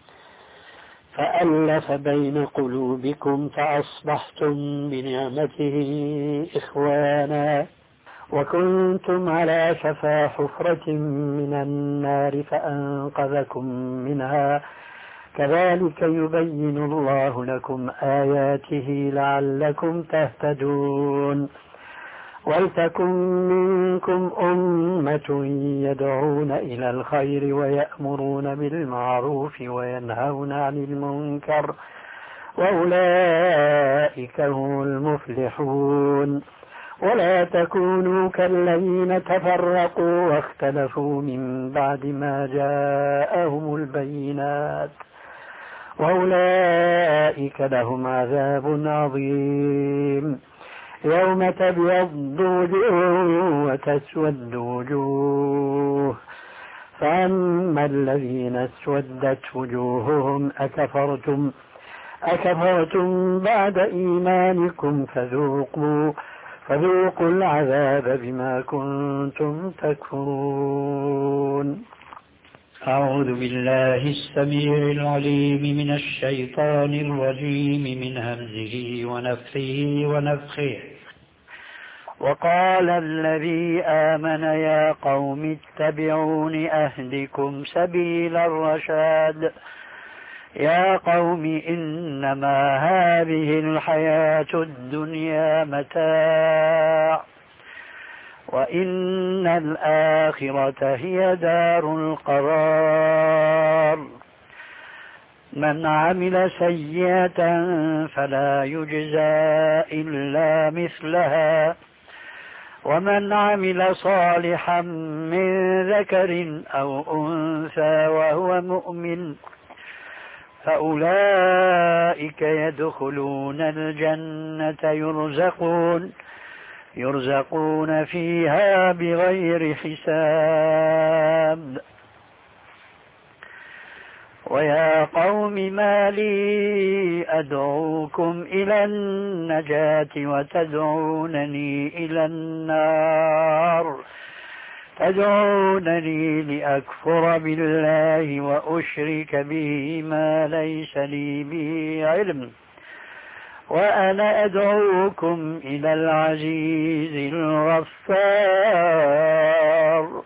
فألف بين قلوبكم فأصبحتم بنعمته إخوانا، وكنتم على شفا حفرة من النار فأنقذكم منها، كذلك يبين الله لكم آياته لعلكم تهتدون. ولتكن منكم أمة يدعون إلى الخير ويأمرون بالمعروف وينهون عن المنكر وأولئك هم المفلحون. ولا تكونوا كالذين تفرقوا واختلفوا من بعد ما جاءهم البينات وأولئك لهم عذاب عظيم. يوم تبيض وجوه وتسود وجوه، فأما الذين اسودت وجوههم أكفرتم أكفرتم بعد إيمانكم فذوقوا فذوقوا العذاب بما كنتم تكفرون. أعوذ بالله السميع العليم من الشيطان الرجيم من همزه ونفثه ونفخه. وقال الذي آمن يا قوم اتبعون أهدكم سبيل الرشاد. يا قوم إنما هذه الحياة الدنيا متاع وإن الآخرة هي دار القرار. من عمل سيئة فلا يجزى إلا مثلها ومن عمل صالحا من ذكر أو أنثى وهو مؤمن فأولئك يدخلون الجنة يرزقون يرزقون فيها بغير حساب. ويا قوم ما لي أدعوكم إلى النجاة وتدعونني إلى النار تدعونني لأكفر بالله وأشرك به ما ليس لي به علم وأنا أدعوكم إلى العزيز الغفار.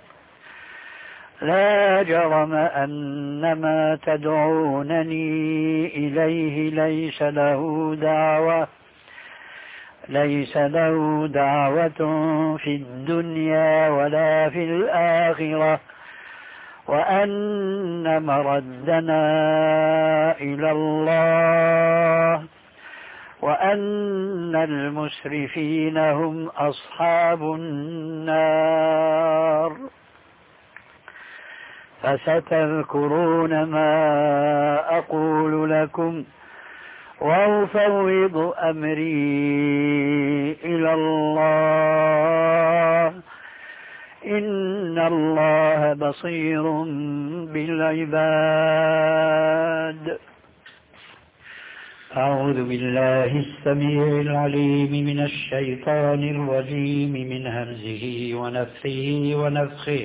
لا جرم أن ما تدعونني إليه ليس له دعوة ليس له دعوة في الدنيا ولا في الآخرة، وأن مردنا إلى الله، وأن المسرفين هم أصحاب النار. فستذكرون ما أقول لكم وأفوض أمري إلى الله، إن الله بصير بالعباد. أعوذ بالله السميع العليم من الشيطان الرجيم من همزه ونفخه ونفخه.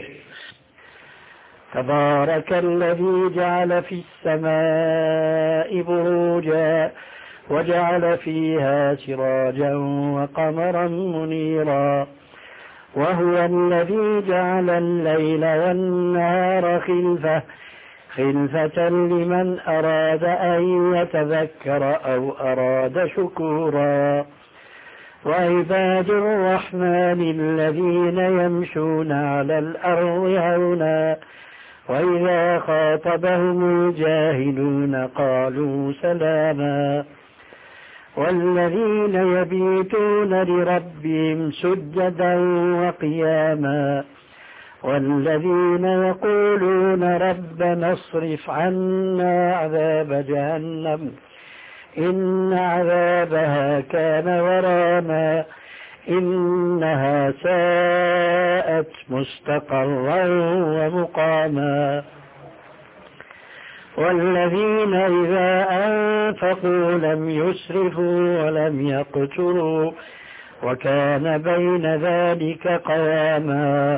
تبارك الذي جعل في السماء بروجا وجعل فيها سراجا وقمرا منيرا، وهو الذي جعل الليل والنهار خلفة خلفة لمن أراد أن يتذكر أو أراد شكورا. وعباد الرحمن الذين يمشون على الأرض هونا وإذا خاطبهم الجاهلون قالوا سلاما. والذين يبيتون لربهم سجدا وقياما، والذين يقولون ربنا اصرف عنا عذاب جهنم إن عذابها كان غراما إنها ساءت مستقرا ومقاما. والذين إذا أنفقوا لم يسرفوا ولم يقتروا وكان بين ذلك قواما.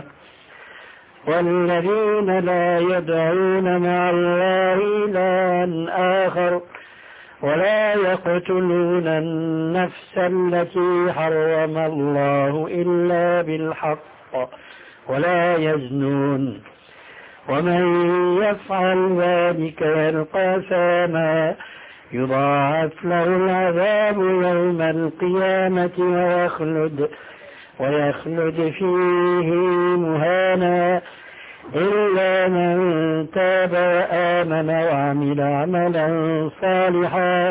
والذين لا يدعون مع الله إلها آخر ولا يقتلون النفس التي حرم الله إلا بالحق ولا يزنون، ومن يفعل ذلك يلقى ثاما يضاعف له العذاب يوم القيامة ويخلد ويخلد فيه مهانا إلا من تاب وآمن وعمل عملا صالحا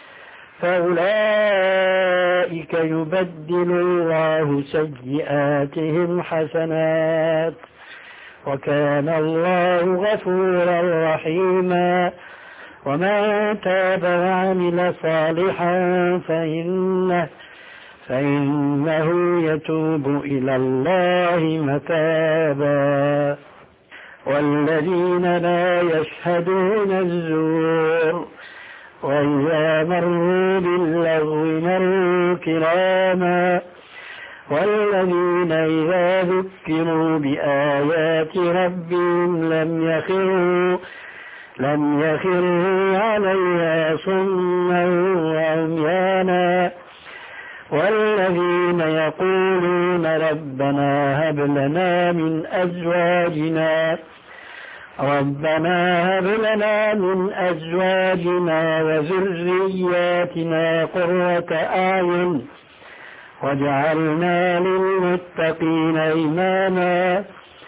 فأولئك يبدل الله سيئاتهم حسنات وكان الله غفورا رحيما. ومن تاب وعمل صالحا فإنه فإنه يتوب إلى الله متابا. والذين لا يشهدون الزور وإذا مروا باللغو مروا كراما. والذين إذا ذكروا بآيات ربهم لم يخروا لم يخروا عليها صما وعميانا. والذين يقولون ربنا هب لنا من أزواجنا ربنا هب لنا من أزواجنا وذرياتنا قرة أعين واجعلنا للمتقين إماما.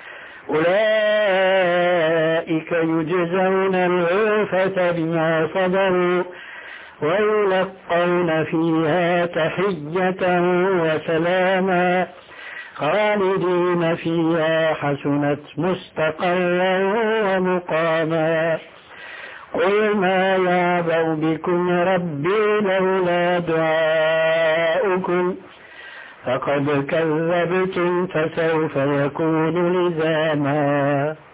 أولئك يجزون الغرفة بما صبروا ويلقون فيها تحية وسلاما خالدين فيها حسنت مستقرا ومقاما. قل ما يعبأ بكم ربي لولا دعاؤكم فقد كذبتم فسوف يكون لزاما.